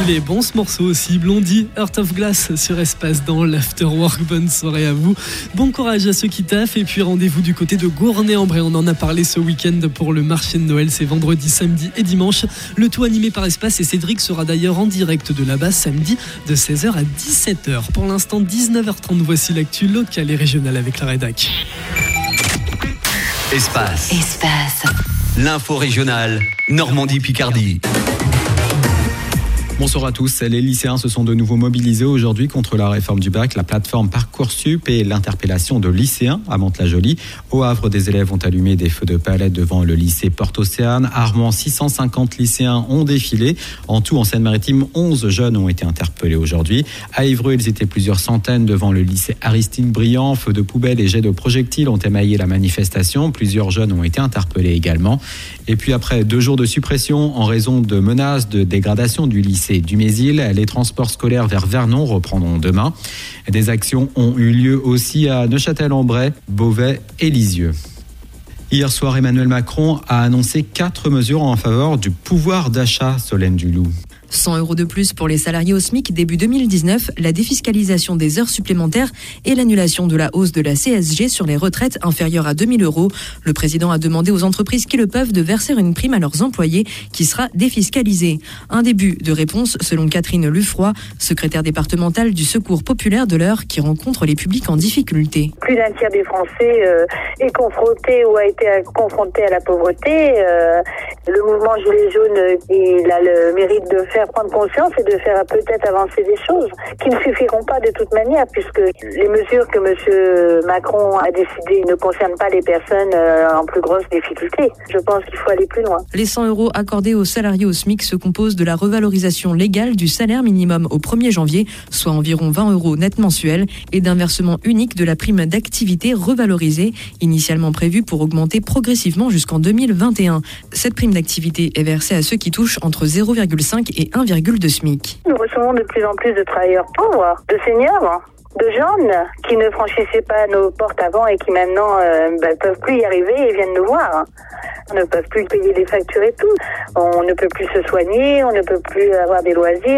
Il est bon ce morceau aussi, Blondie, Heart of Glass sur Espace dans l'Afterwork. Bonne soirée à vous. Bon courage à ceux qui taffent et puis rendez-vous du côté de Gournay-en-Bray. On en a parlé ce week-end pour le marché de Noël. C'est vendredi, samedi et dimanche. Le tout animé par Espace et Cédric sera d'ailleurs en direct de là-bas samedi de 16h à 17h. Pour l'instant, 19h30, voici l'actu locale et régionale avec la rédac. Espace. L'info régionale, Normandie-Picardie. Bonsoir à tous. Les lycéens se sont de nouveau mobilisés aujourd'hui contre la réforme du bac, la plateforme Parcoursup et l'interpellation de lycéens à Mantes-la-Jolie. Au Havre, des élèves ont allumé des feux de palette devant le lycée Porte-Océane. À Armand, 650 lycéens ont défilé. En tout, en Seine-Maritime, 11 jeunes ont été interpellés aujourd'hui. À Évreux, ils étaient plusieurs centaines devant le lycée Aristide-Briand. Feux de poubelle et jets de projectiles ont émaillé la manifestation. Plusieurs jeunes ont été interpellés également. Et puis après 2 jours de suppression en raison de menaces de dégradation du lycée du Mésil, les transports scolaires vers Vernon reprendront demain. Des actions ont eu lieu aussi à Neuchâtel-en-Bray, Beauvais et Lisieux. Hier soir, Emmanuel Macron a annoncé 4 mesures en faveur du pouvoir d'achat, Solène Duloup. 100 € de plus pour les salariés au SMIC début 2019, la défiscalisation des heures supplémentaires et l'annulation de la hausse de la CSG sur les retraites inférieures à 2 000 €. Le président a demandé aux entreprises qui le peuvent de verser une prime à leurs employés qui sera défiscalisée. Un début de réponse selon Catherine Lufroy, secrétaire départementale du Secours populaire de l'Eure qui rencontre les publics en difficulté. Plus d'un tiers des Français est confronté ou a été confronté à la pauvreté. Le mouvement Gilets jaunes, il a le mérite de faire prendre conscience et de faire peut-être avancer des choses qui ne suffiront pas de toute manière puisque les mesures que M. Macron a décidées ne concernent pas les personnes en plus grosse difficulté. Je pense qu'il faut aller plus loin. Les 100 € accordés aux salariés au SMIC se composent de la revalorisation légale du salaire minimum au 1er janvier, soit environ 20 € net mensuels, et d'un versement unique de la prime d'activité revalorisée, initialement prévue pour augmenter progressivement jusqu'en 2021. Cette prime d'activité est versée à ceux qui touchent entre 0,5 et 1,2 SMIC. Nous recevons de plus en plus de travailleurs pauvres, de seniors, de jeunes qui ne franchissaient pas nos portes avant et qui maintenant peuvent plus y arriver et viennent nous voir. On ne peut plus payer des factures et tout. On ne peut plus se soigner, on ne peut plus avoir des loisirs.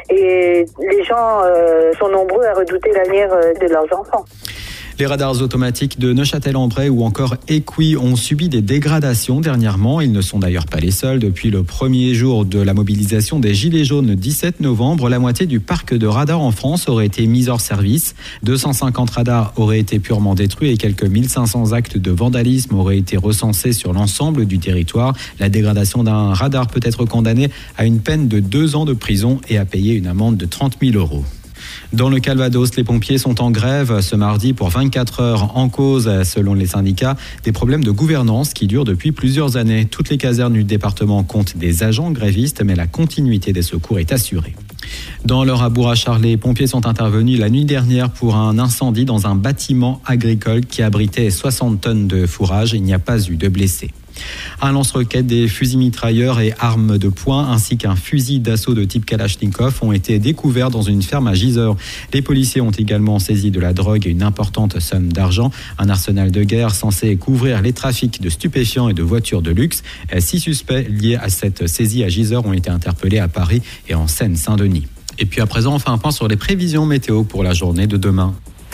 Et les gens sont nombreux à redouter l'avenir de leurs enfants. Les radars automatiques de Neuchâtel-en-Bray ou encore Écouis ont subi des dégradations dernièrement. Ils ne sont d'ailleurs pas les seuls. Depuis le premier jour de la mobilisation des Gilets jaunes, 17 novembre, la moitié du parc de radars en France aurait été mise hors service. 250 radars auraient été purement détruits et quelques 1500 actes de vandalisme auraient été recensés sur l'ensemble du territoire. La dégradation d'un radar peut être condamnée à une peine de 2 ans de prison et à payer une amende de 30 000 €. Dans le Calvados, les pompiers sont en grève ce mardi pour 24 heures. En cause, selon les syndicats, des problèmes de gouvernance qui durent depuis plusieurs années. Toutes les casernes du département comptent des agents grévistes, mais la continuité des secours est assurée. Dans l'Eure à Bourg-à-Charles, les pompiers sont intervenus la nuit dernière pour un incendie dans un bâtiment agricole qui abritait 60 tonnes de fourrage. Il n'y a pas eu de blessés. Un lance-roquettes, des fusils mitrailleurs et armes de poing ainsi qu'un fusil d'assaut de type Kalachnikov ont été découverts dans une ferme à Gisors. Les policiers ont également saisi de la drogue et une importante somme d'argent. Un arsenal de guerre censé couvrir les trafics de stupéfiants et de voitures de luxe. 6 suspects liés à cette saisie à Gisors ont été interpellés à Paris et en Seine-Saint-Denis. Et puis à présent, on fait un point sur les prévisions météo pour la journée de demain.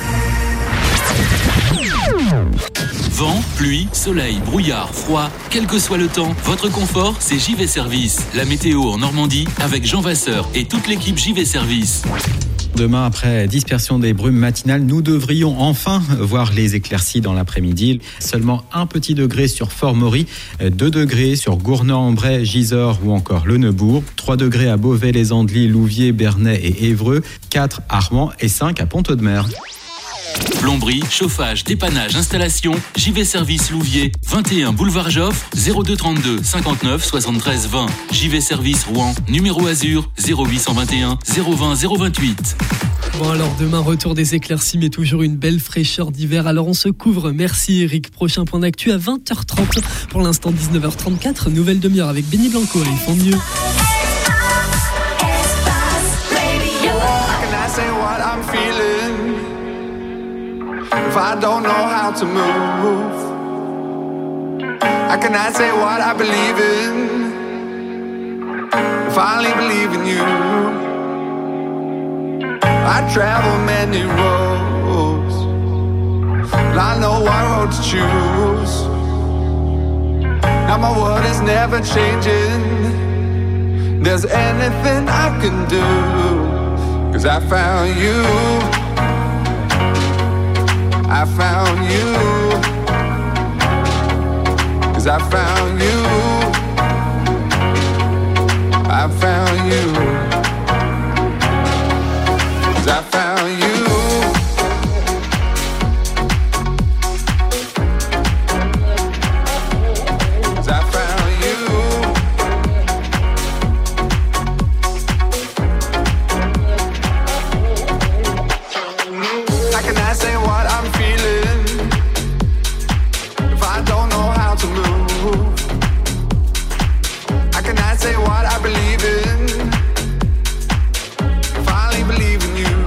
Vent, pluie, soleil, brouillard, froid, quel que soit le temps, votre confort, c'est JV Service. La météo en Normandie avec Jean Vasseur et toute l'équipe JV Service. Demain, après dispersion des brumes matinales, nous devrions enfin voir les éclaircies dans l'après-midi. Seulement 1 petit degré sur Fort-Maury, 2 degrés sur Gournay-en-Bray, Gisors ou encore Le Neubourg, 3 degrés à Beauvais, les Andelys, Louviers, Bernay et Évreux, 4 à Armand et 5 à Pont-Audemer. Plomberie, chauffage, dépannage, installation, JV Service Louviers, 21 boulevard Joffre, 02 32 59 73 20. JV Service Rouen, numéro Azur, 0821 020 028. Bon alors demain, retour des éclaircies, mais toujours une belle fraîcheur d'hiver. Alors on se couvre. Merci Eric. Prochain point d'actu à 20h30. Pour l'instant 19h34, nouvelle demi-heure avec Benny Blanco. Ils font mieux. If I don't know how to move, how can I say what I believe in? If I only believe in you. I travel many roads, and I know what road to choose. Now my world is never changing. There's anything I can do, 'cause I found you. I found you. 'Cause I found you. I found you. 'Cause I found you. 'Cause I found you. How can I say what I'm feeling if I don't know how to move? How can I say what I believe in if I only believe in you?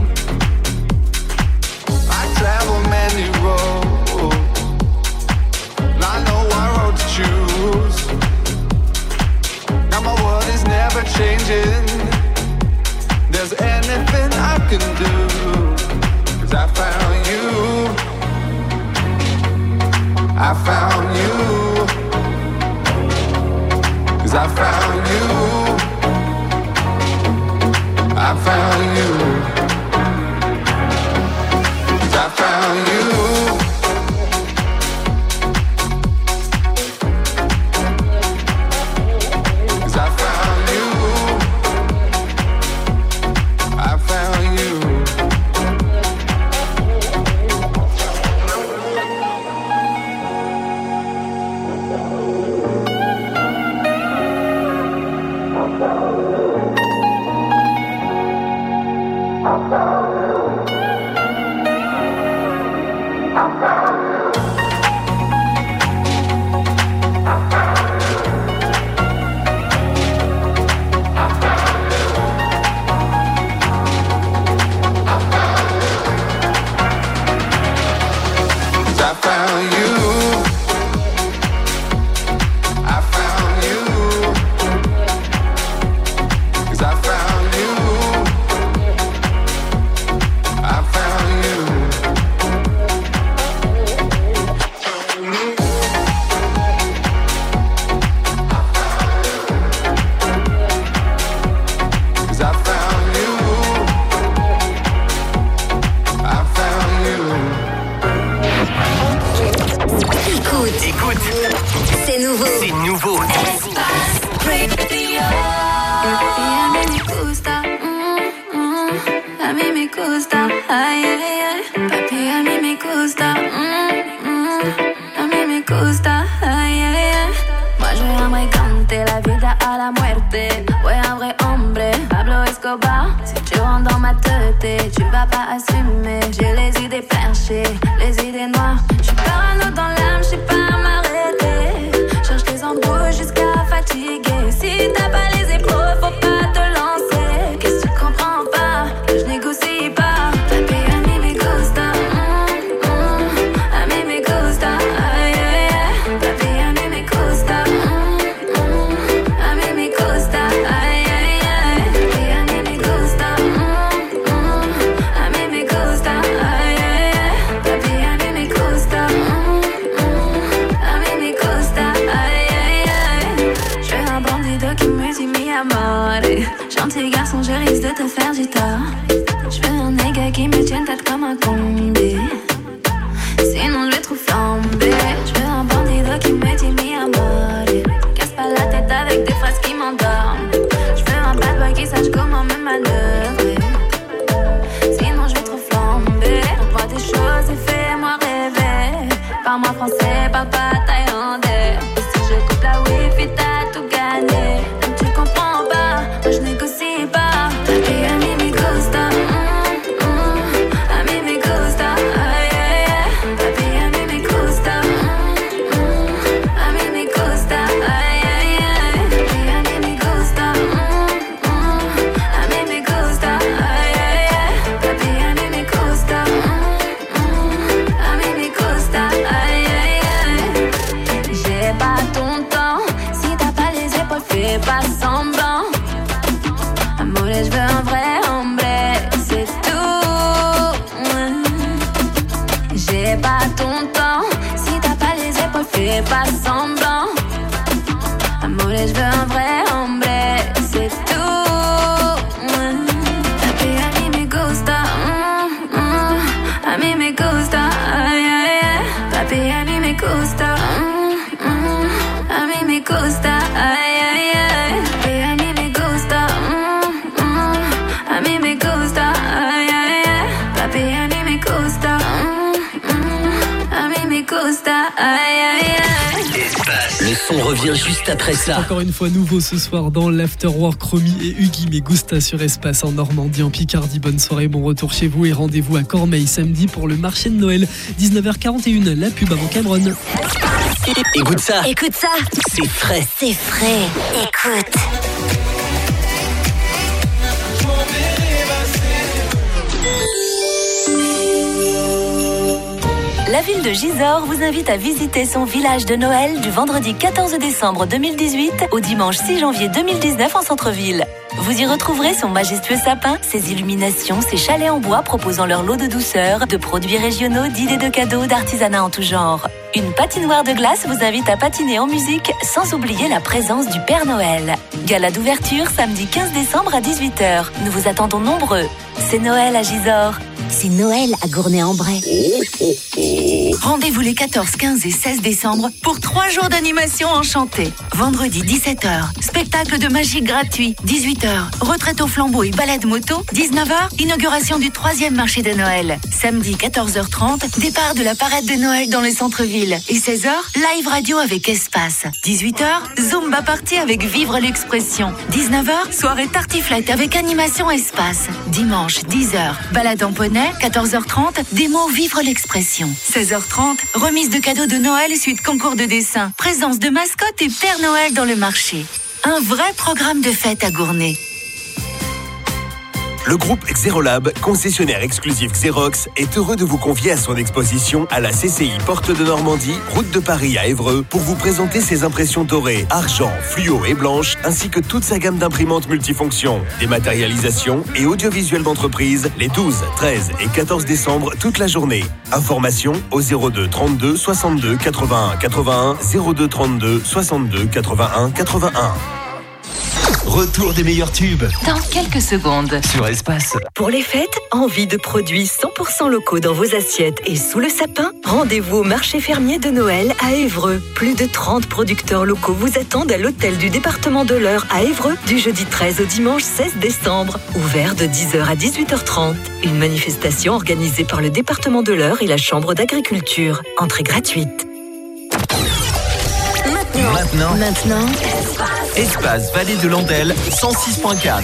I travel many roads, and I know what road to choose. Now my world is never changing. There's anything I can do, 'cause I found you. I found you. 'Cause I found you. I found you. 'Cause I found you. 'Cause I found you. I found you. Gentil garçon, je risque de te faire du tort. Je veux un nègre qui me tienne tête comme un condé. Sinon je vais trop flamber. Je veux un bandido qui me dit mi amor. Casse pas la tête avec des phrases qui m'endorment. Je veux un bad boy qui sache comment me manœuvrer. Sinon je vais trop flamber. Envoie des choses et fais-moi rêver. Parle-moi français, parle pas thaïlandais. Et si je coupe la wifi, t'as tout gagné. Même tu comprends pas, moi je négocie pas. Papi, a mí me gusta, a mí me gusta, ay, ay, ay. Papi, a mí me gusta, a mí me gusta, ay, ay, ay. Papi, a mí me gusta, a mí me gusta, ay, ay, ay. Papi, a mí me gusta, a mí me gusta, ay, ay, ay. J'ai pas ton temps, si t'as pas les épaules, fais pas semblant. Amore, je veux un vrai hombre, c'est fais pas semblant. Amore, je veux un vrai hombre, c'est tout. Papi, a mí me gusta, a mí me gusta, ay, ay, ay. Papi, a mí me gusta, a mí me gusta, ay, ay, ay. Papi, a mí me gusta, a mí me gusta, ay, ay, ay. Papi, a mí me gusta, a mí me gusta, ay, ay, ay. Le son revient juste après ça. Encore une fois nouveau ce soir dans l'Afterwork. Romy et Huggy Me Gusta sur Espace en Normandie, en Picardie. Bonne soirée, bon retour chez vous et rendez-vous à Cormeilles samedi pour le marché de Noël. 19h41, la pub avant Cameron. Écoute ça. Écoute ça. C'est frais. C'est frais. Écoute. La ville de Gisors vous invite à visiter son village de Noël du vendredi 14 décembre 2018 au dimanche 6 janvier 2019 en centre-ville. Vous y retrouverez son majestueux sapin, ses illuminations, ses chalets en bois proposant leur lot de douceur, de produits régionaux, d'idées de cadeaux, d'artisanat en tout genre. Une patinoire de glace vous invite à patiner en musique sans oublier la présence du Père Noël. Gala d'ouverture samedi 15 décembre à 18h. Nous vous attendons nombreux. C'est Noël à Gisors. C'est Noël à Gournay-en-Bray. Rendez-vous les 14, 15 et 16 décembre pour 3 jours d'animation enchantée. Vendredi 17h, spectacle de magie gratuit. 18h, retraite au flambeau et balade moto. 19h, inauguration du 3e marché de Noël. Samedi 14h30, départ de la parade de Noël dans le centre-ville. Et 16h, live radio avec Espace. 18h, Zumba party avec Vivre l'expression. 19h, soirée tartiflette avec animation Espace. Dimanche 10h, balade en poney. 14h30, démo Vivre l'expression. 16h30, remise de cadeaux de Noël suite concours de dessin. Présence de mascottes et Père Noël dans le marché. Un vrai programme de fête à Gournay. Le groupe Xerolab, concessionnaire exclusif Xerox, est heureux de vous convier à son exposition à la CCI Porte de Normandie, route de Paris à Évreux, pour vous présenter ses impressions dorées, argent, fluo et blanche, ainsi que toute sa gamme d'imprimantes multifonctions, dématérialisation et audiovisuel d'entreprise, les 12, 13 et 14 décembre, toute la journée. Informations au 02 32 62 81 81, 02 32 62 81 81. Retour des meilleurs tubes Dans quelques secondes. sur Espace. Pour les fêtes, envie de produits 100% locaux dans vos assiettes et sous le sapin? Rendez-vous au marché fermier de Noël à Évreux. Plus de 30 producteurs locaux vous attendent à l'hôtel du département de l'Eure à Évreux du jeudi 13 au dimanche 16 décembre. Ouvert de 10h à 18h30. Une manifestation organisée par le département de l'Eure et la Chambre d'agriculture. Entrée gratuite. Maintenant, Espace Vallée de Landelle 106.4.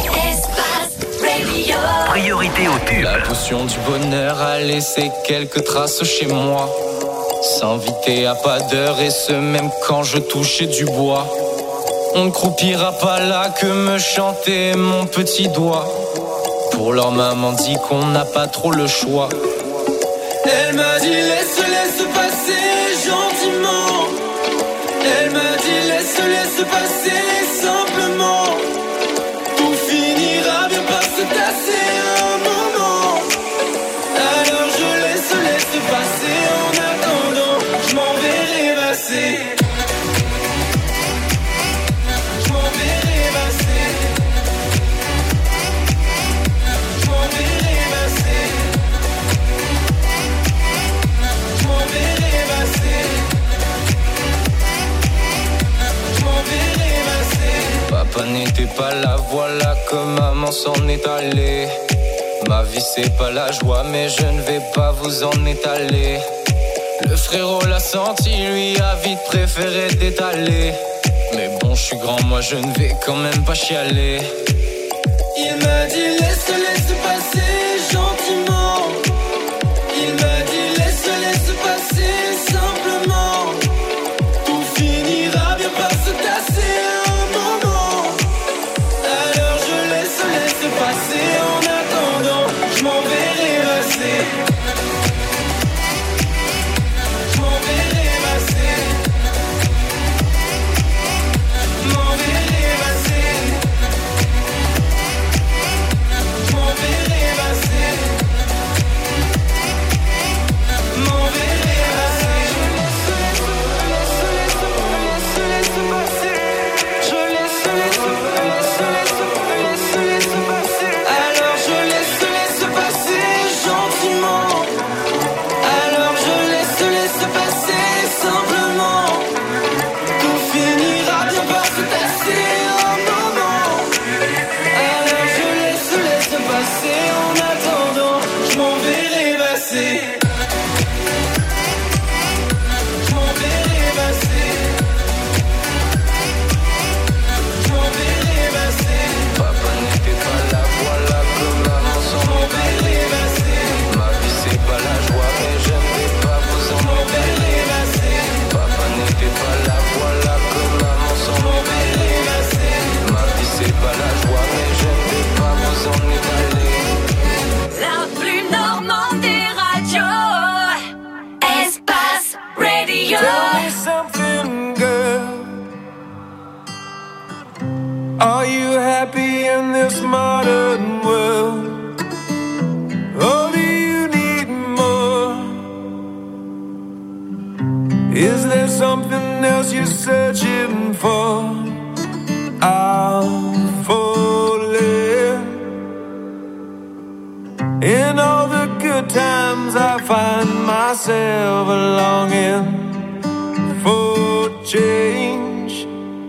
Priorité au tube. La potion du bonheur a laissé quelques traces chez moi. S'inviter à pas d'heure et ce même quand je touchais du bois. On ne croupira pas là que me chanter mon petit doigt. Pour leur maman dit qu'on n'a pas trop le choix. Elle m'a dit laisse passer gentiment. Elle m'a dit laisse passer simplement. Tout finira bien par se tasser un moment. Alors je laisse passer. En attendant, je m'en vais rêvasser. Je m'en vais rêvasser. Je m'en vais rêvasser. Je m'en vais rêvasser. Papa n'était pas là, voilà que maman s'en est allée. Ma vie c'est pas la joie, mais je ne vais pas vous en étaler. Le frérot l'a senti, lui a vite préféré d'étaler. Mais bon, je suis grand, moi je ne vais quand même pas chialer. Il m'a dit laisse passer gentiment. Il m'a dit laisse passer simplement. Tout finira bien par se tasser un moment. Alors je laisse passer. En attendant, je m'en vais rêvasser. Je m'en vais rêvasser. M'en vais rêvasser. Je m'en vais rêvasser. La plus normande des radios, Espace Radio. Tell me something, girl. Are you happy in this modern world? Or do you need more? Is there something else you're searching for? I'm falling. In all the good times I find myself longing for change.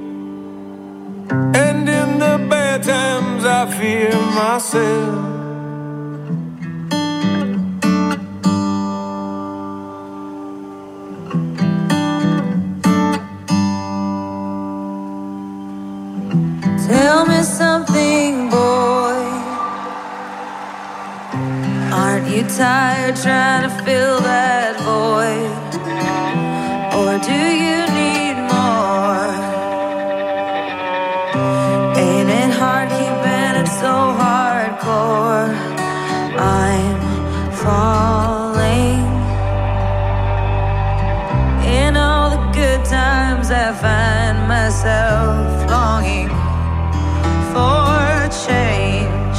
And in the bad times I fear myself. Tell me something, boy. Aren't you tired trying to fill that void? Or do you need more? Ain't it hard keeping it so hardcore? I'm falling. In all the good times I find myself longing for change.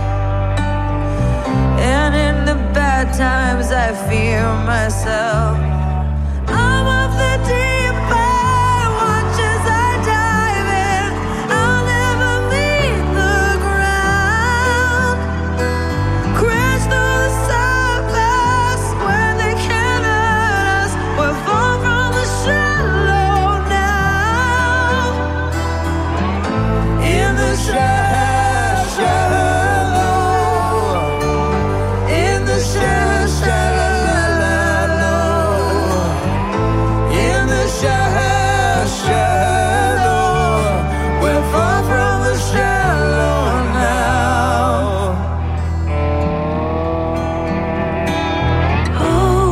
And in the bad times I fear myself. I'm of the deep end, watch as I dive in. I'll never leave the ground. Crash through the surface where they can't hurt us. We're far from the shallow now. In the shallow, in the shallow, in the shallow, we're far from the shallow now. Oh,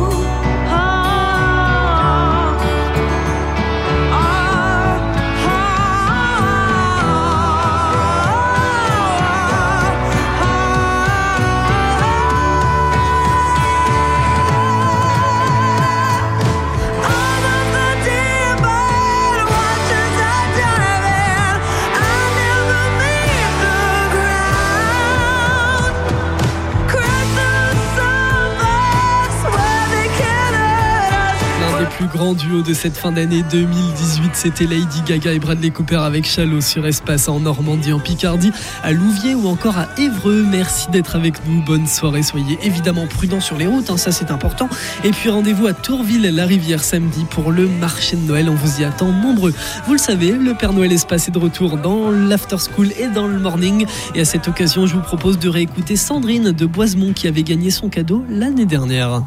L'un des plus grands duos de cette fin d'année 2018, c'était Lady Gaga et Bradley Cooper avec Shallow sur Espace en Normandie, en Picardie, à Louviers ou encore à Évreux. Merci d'être avec nous, bonne soirée, soyez évidemment prudents sur les routes, ça c'est important. Et puis rendez-vous à Tourville-la-Rivière samedi pour le marché de Noël, on vous y attend nombreux. Vous le savez, le Père Noël Espace est de retour dans l'After School et dans le Morning. Et à cette occasion, je vous propose de réécouter Sandrine de Boisemont qui avait gagné son cadeau l'année dernière.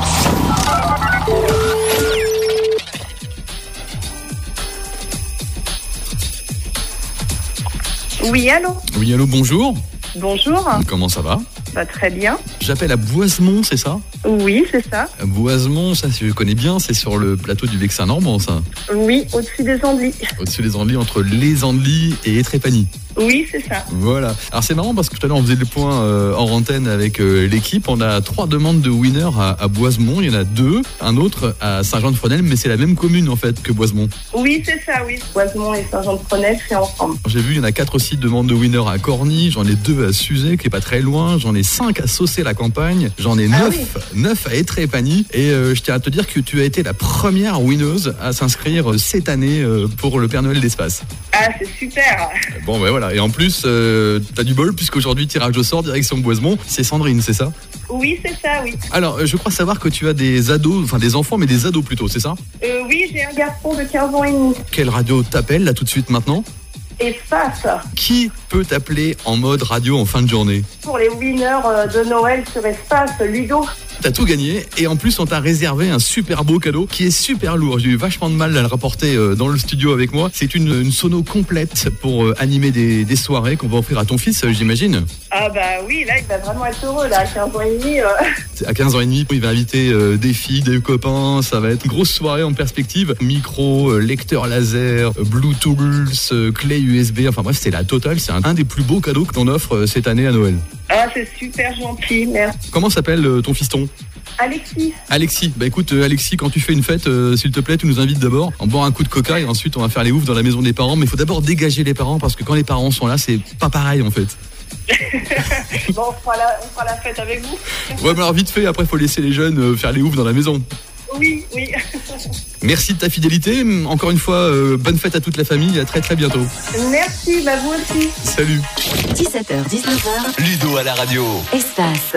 Oui, allô? Oui, allô, bonjour. Bonjour. Comment ça va? Bah, très bien. J'appelle à Boisemont, c'est ça? Oui, c'est ça. Boisemont, ça je connais bien, c'est sur le plateau du Vexin normand, ça. Oui, au-dessus des Andelys. Au-dessus des Andelys, entre les Andelys et Étrépagny. Oui, c'est ça. Voilà. Alors c'est marrant parce que tout à l'heure on faisait le point en antenne avec l'équipe. On a 3 demandes de winner à Boisemont. Il y en a 2. Un autre à Saint-Jean-de-Fresnel, mais c'est la même commune en fait que Boisemont. Oui, c'est ça, oui. Boisemont et Saint-Jean-de-Fresnel, c'est ensemble. J'ai vu, il y en a 4 aussi demandes de winner à Corny. J'en ai 2 à Suzet, qui est pas très loin. J'en ai 5 à Saucé-la-Campagne. J'en ai 9 à Étrépagny. Et je tiens à te dire que tu as été la première winneuse à s'inscrire cette année pour le Père Noël d'Espace. Ah, c'est super. Bon, ben voilà. Et en plus, t'as du bol, puisqu'aujourd'hui, tirage au sort, direction Boisemont. C'est Sandrine, c'est ça? Oui, c'est ça, oui. Alors, je crois savoir que tu as des ados, enfin des enfants, mais des ados plutôt, c'est ça? Oui, j'ai un garçon de 15 ans et demi. Quelle radio t'appelle, là, tout de suite, maintenant? Espace. Qui peut t'appeler en mode radio en fin de journée? Pour les winners de Noël sur Espace, Ludo. T'as tout gagné et en plus on t'a réservé un super beau cadeau qui est super lourd. J'ai eu vachement de mal à le rapporter dans le studio avec moi. C'est une sono complète pour animer des soirées qu'on va offrir à ton fils, j'imagine. Ah bah oui, là il va vraiment être heureux, là, à 15 ans et demi. À 15 ans et demi, il va inviter des filles, des copains, ça va être une grosse soirée en perspective. Micro, lecteur laser, Bluetooth, clé USB, enfin bref, c'est la totale. C'est un des plus beaux cadeaux que l'on offre cette année à Noël. Ah, c'est super gentil, merci. Comment s'appelle ton fiston ? Alexis. Alexis, bah écoute Alexis, quand tu fais une fête, s'il te plaît, tu nous invites d'abord. On boit un coup de coca et ensuite on va faire les oufs dans la maison des parents. Mais il faut d'abord dégager les parents parce que quand les parents sont là, c'est pas pareil en fait. Bon, on fera la fête avec vous. Ouais, mais alors vite fait, après il faut laisser les jeunes faire les oufs dans la maison. Oui. Merci de ta fidélité. Encore une fois, bonne fête à toute la famille et à très très bientôt. Merci, bah vous aussi. Salut. 17h, 19h. Ludo à la radio. Espace.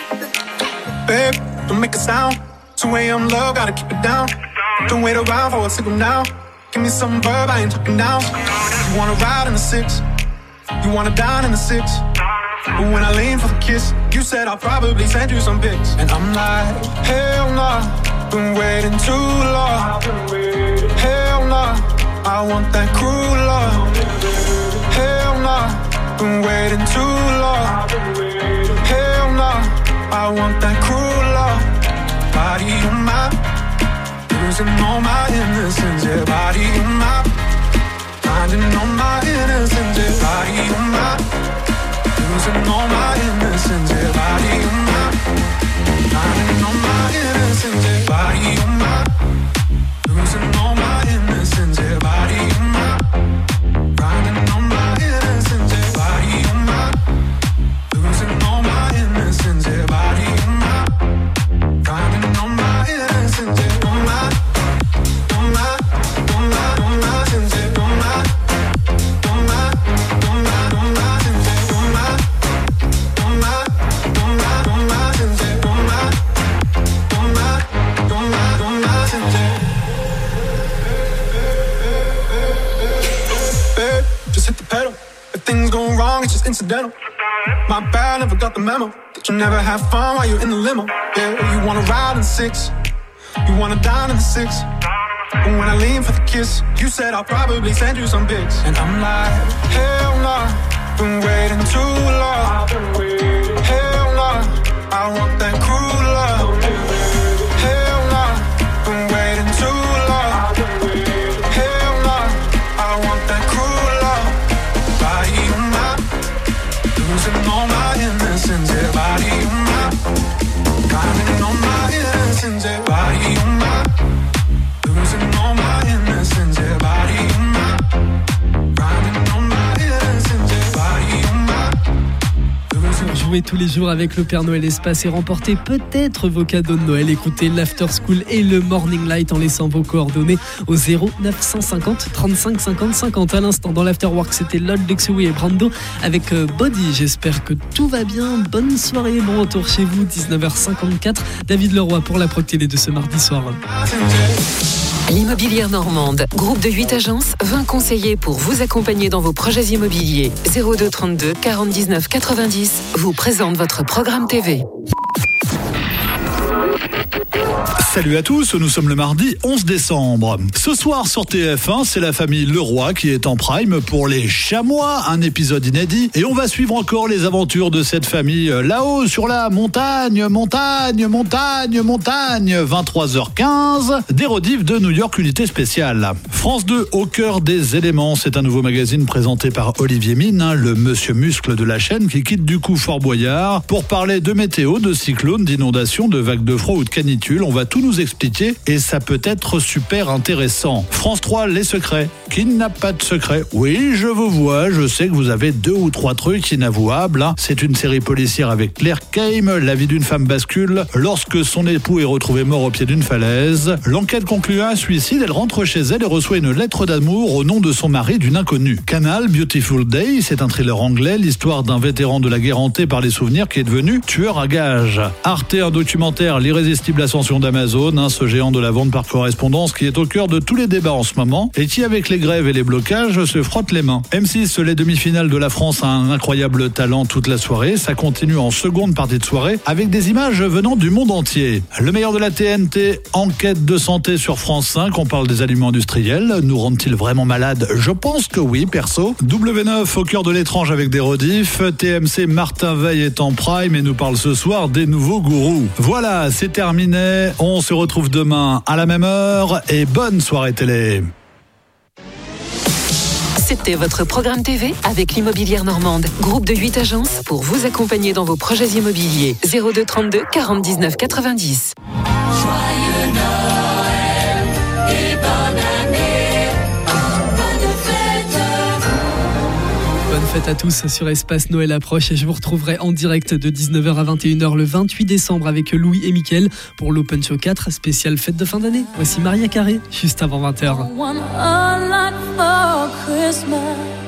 Babe, don't make a sound. 2 a.m. love, gotta keep it down. Don't wait around for a signal now. Give me some verb, I ain't talking now. You wanna ride in the 6, you wanna dine in the 6. But when I lean for the kiss, you said I'll probably send you some pics. And I'm like, hell nah, been waiting too long. Hell nah, I want that cruel love. Hell nah, been waiting too long. Hell nah, I want that cruel love. Body on my, losing all my innocence. Yeah, body on my, finding all my innocence. Yeah, body on my, losing all my innocence. Yeah, body on my, finding all my innocence. Yeah, body on my, losing all my innocence. Yeah, body on my, finding all my innocence. Yeah, body on my, losing all my innocence. Yeah, body on my, finding all my innocence. Yeah, on my, on my, on my, on my innocence. Yeah, on my, on my, on my, on my innocence. Yeah, on my, on my, on my, on my innocence. Yeah, on my, on my, on my, on my innocence. Babe, just hit the pedal. If things go wrong, it's just incidental. My bad, never got the memo that you never have fun while you're in the limo. Yeah, you wanna ride in the 6, you wanna dine in the 6. But when I lean for the kiss, you said I'll probably send you some pics. And I'm like, hell nah, been waiting too long. Hell nah, I want that cruel love. Hell nah, been waiting too long. Hell nah, I want that cruel love. Body on my, losing all my innocence. Yeah, body on my, finding all my innocence. Yeah, body on my, losing all my innocence. Yeah, body on my, finding all my innocence. Yeah, body on my, losing. Jouez tous les jours avec le Père Noël Espace et remportez peut-être vos cadeaux de Noël. Écoutez l'After School et le Morning Light en laissant vos coordonnées au 0950 35 50 50. À l'instant, dans l'After Work, c'était Lord Lexoui et Brando avec Body. J'espère que tout va bien. Bonne soirée, bon retour chez vous, 19h54. David Leroy pour la Proc Télé de ce mardi soir. L'Immobilière Normande, groupe de 8 agences, 20 conseillers pour vous accompagner dans vos projets immobiliers. 02 32 49 90 vous présente votre programme TV. Salut à tous, nous sommes le mardi 11 décembre. Ce soir sur TF1, c'est la famille Leroy qui est en prime pour Les Chamois, un épisode inédit. Et on va suivre encore les aventures de cette famille là-haut sur la montagne, 23h15, des rediffs de New York Unité Spéciale. France 2, au cœur des éléments, c'est un nouveau magazine présenté par Olivier Mine, le monsieur muscle de la chaîne qui quitte du coup Fort Boyard pour parler de météo, de cyclones, d'inondations, de vagues de froid ou de canicule. On va tout nous expliquer et ça peut être super intéressant. France 3, les secrets. Qui n'a pas de secret? Oui, je vous vois, je sais que vous avez 2 ou 3 trucs inavouables. C'est une série policière avec Claire Kame. La vie d'une femme bascule lorsque son époux est retrouvé mort au pied d'une falaise. L'enquête conclut à un suicide. Elle rentre chez elle et reçoit une lettre d'amour au nom de son mari d'une inconnue. Canal, Beautiful Day, c'est un thriller anglais, l'histoire d'un vétéran de la guerre hanté par les souvenirs qui est devenu tueur à gages. Arte, un documentaire, l'irrésistible ascension d'Amazon. Amazon, ce géant de la vente par correspondance qui est au cœur de tous les débats en ce moment et qui, avec les grèves et les blocages, se frotte les mains. M6, les demi-finales de la France a un incroyable talent toute la soirée. Ça continue en seconde partie de soirée avec des images venant du monde entier. Le meilleur de la TNT, enquête de santé sur France 5. On parle des aliments industriels. Nous rendent-ils vraiment malades? Je pense que oui, perso. W9 au cœur de l'étrange avec des rediffs. TMC, Martin Veil est en prime et nous parle ce soir des nouveaux gourous. Voilà, c'est terminé. On se retrouve demain à la même heure et bonne soirée télé. C'était votre programme TV avec l'Immobilière Normande. Groupe de 8 agences pour vous accompagner dans vos projets immobiliers. 02 32 40 19 90. Joyeux Noël et bonne année, bonne fête. Bonne fête à tous sur Espace. Noël approche et je vous retrouverai en direct de 19h à 21h le 28 décembre avec Louis et Mickaël pour l'Open Show 4 spécial fête de fin d'année. Voici Maria Carré juste avant 20h. I want a lot for Christmas.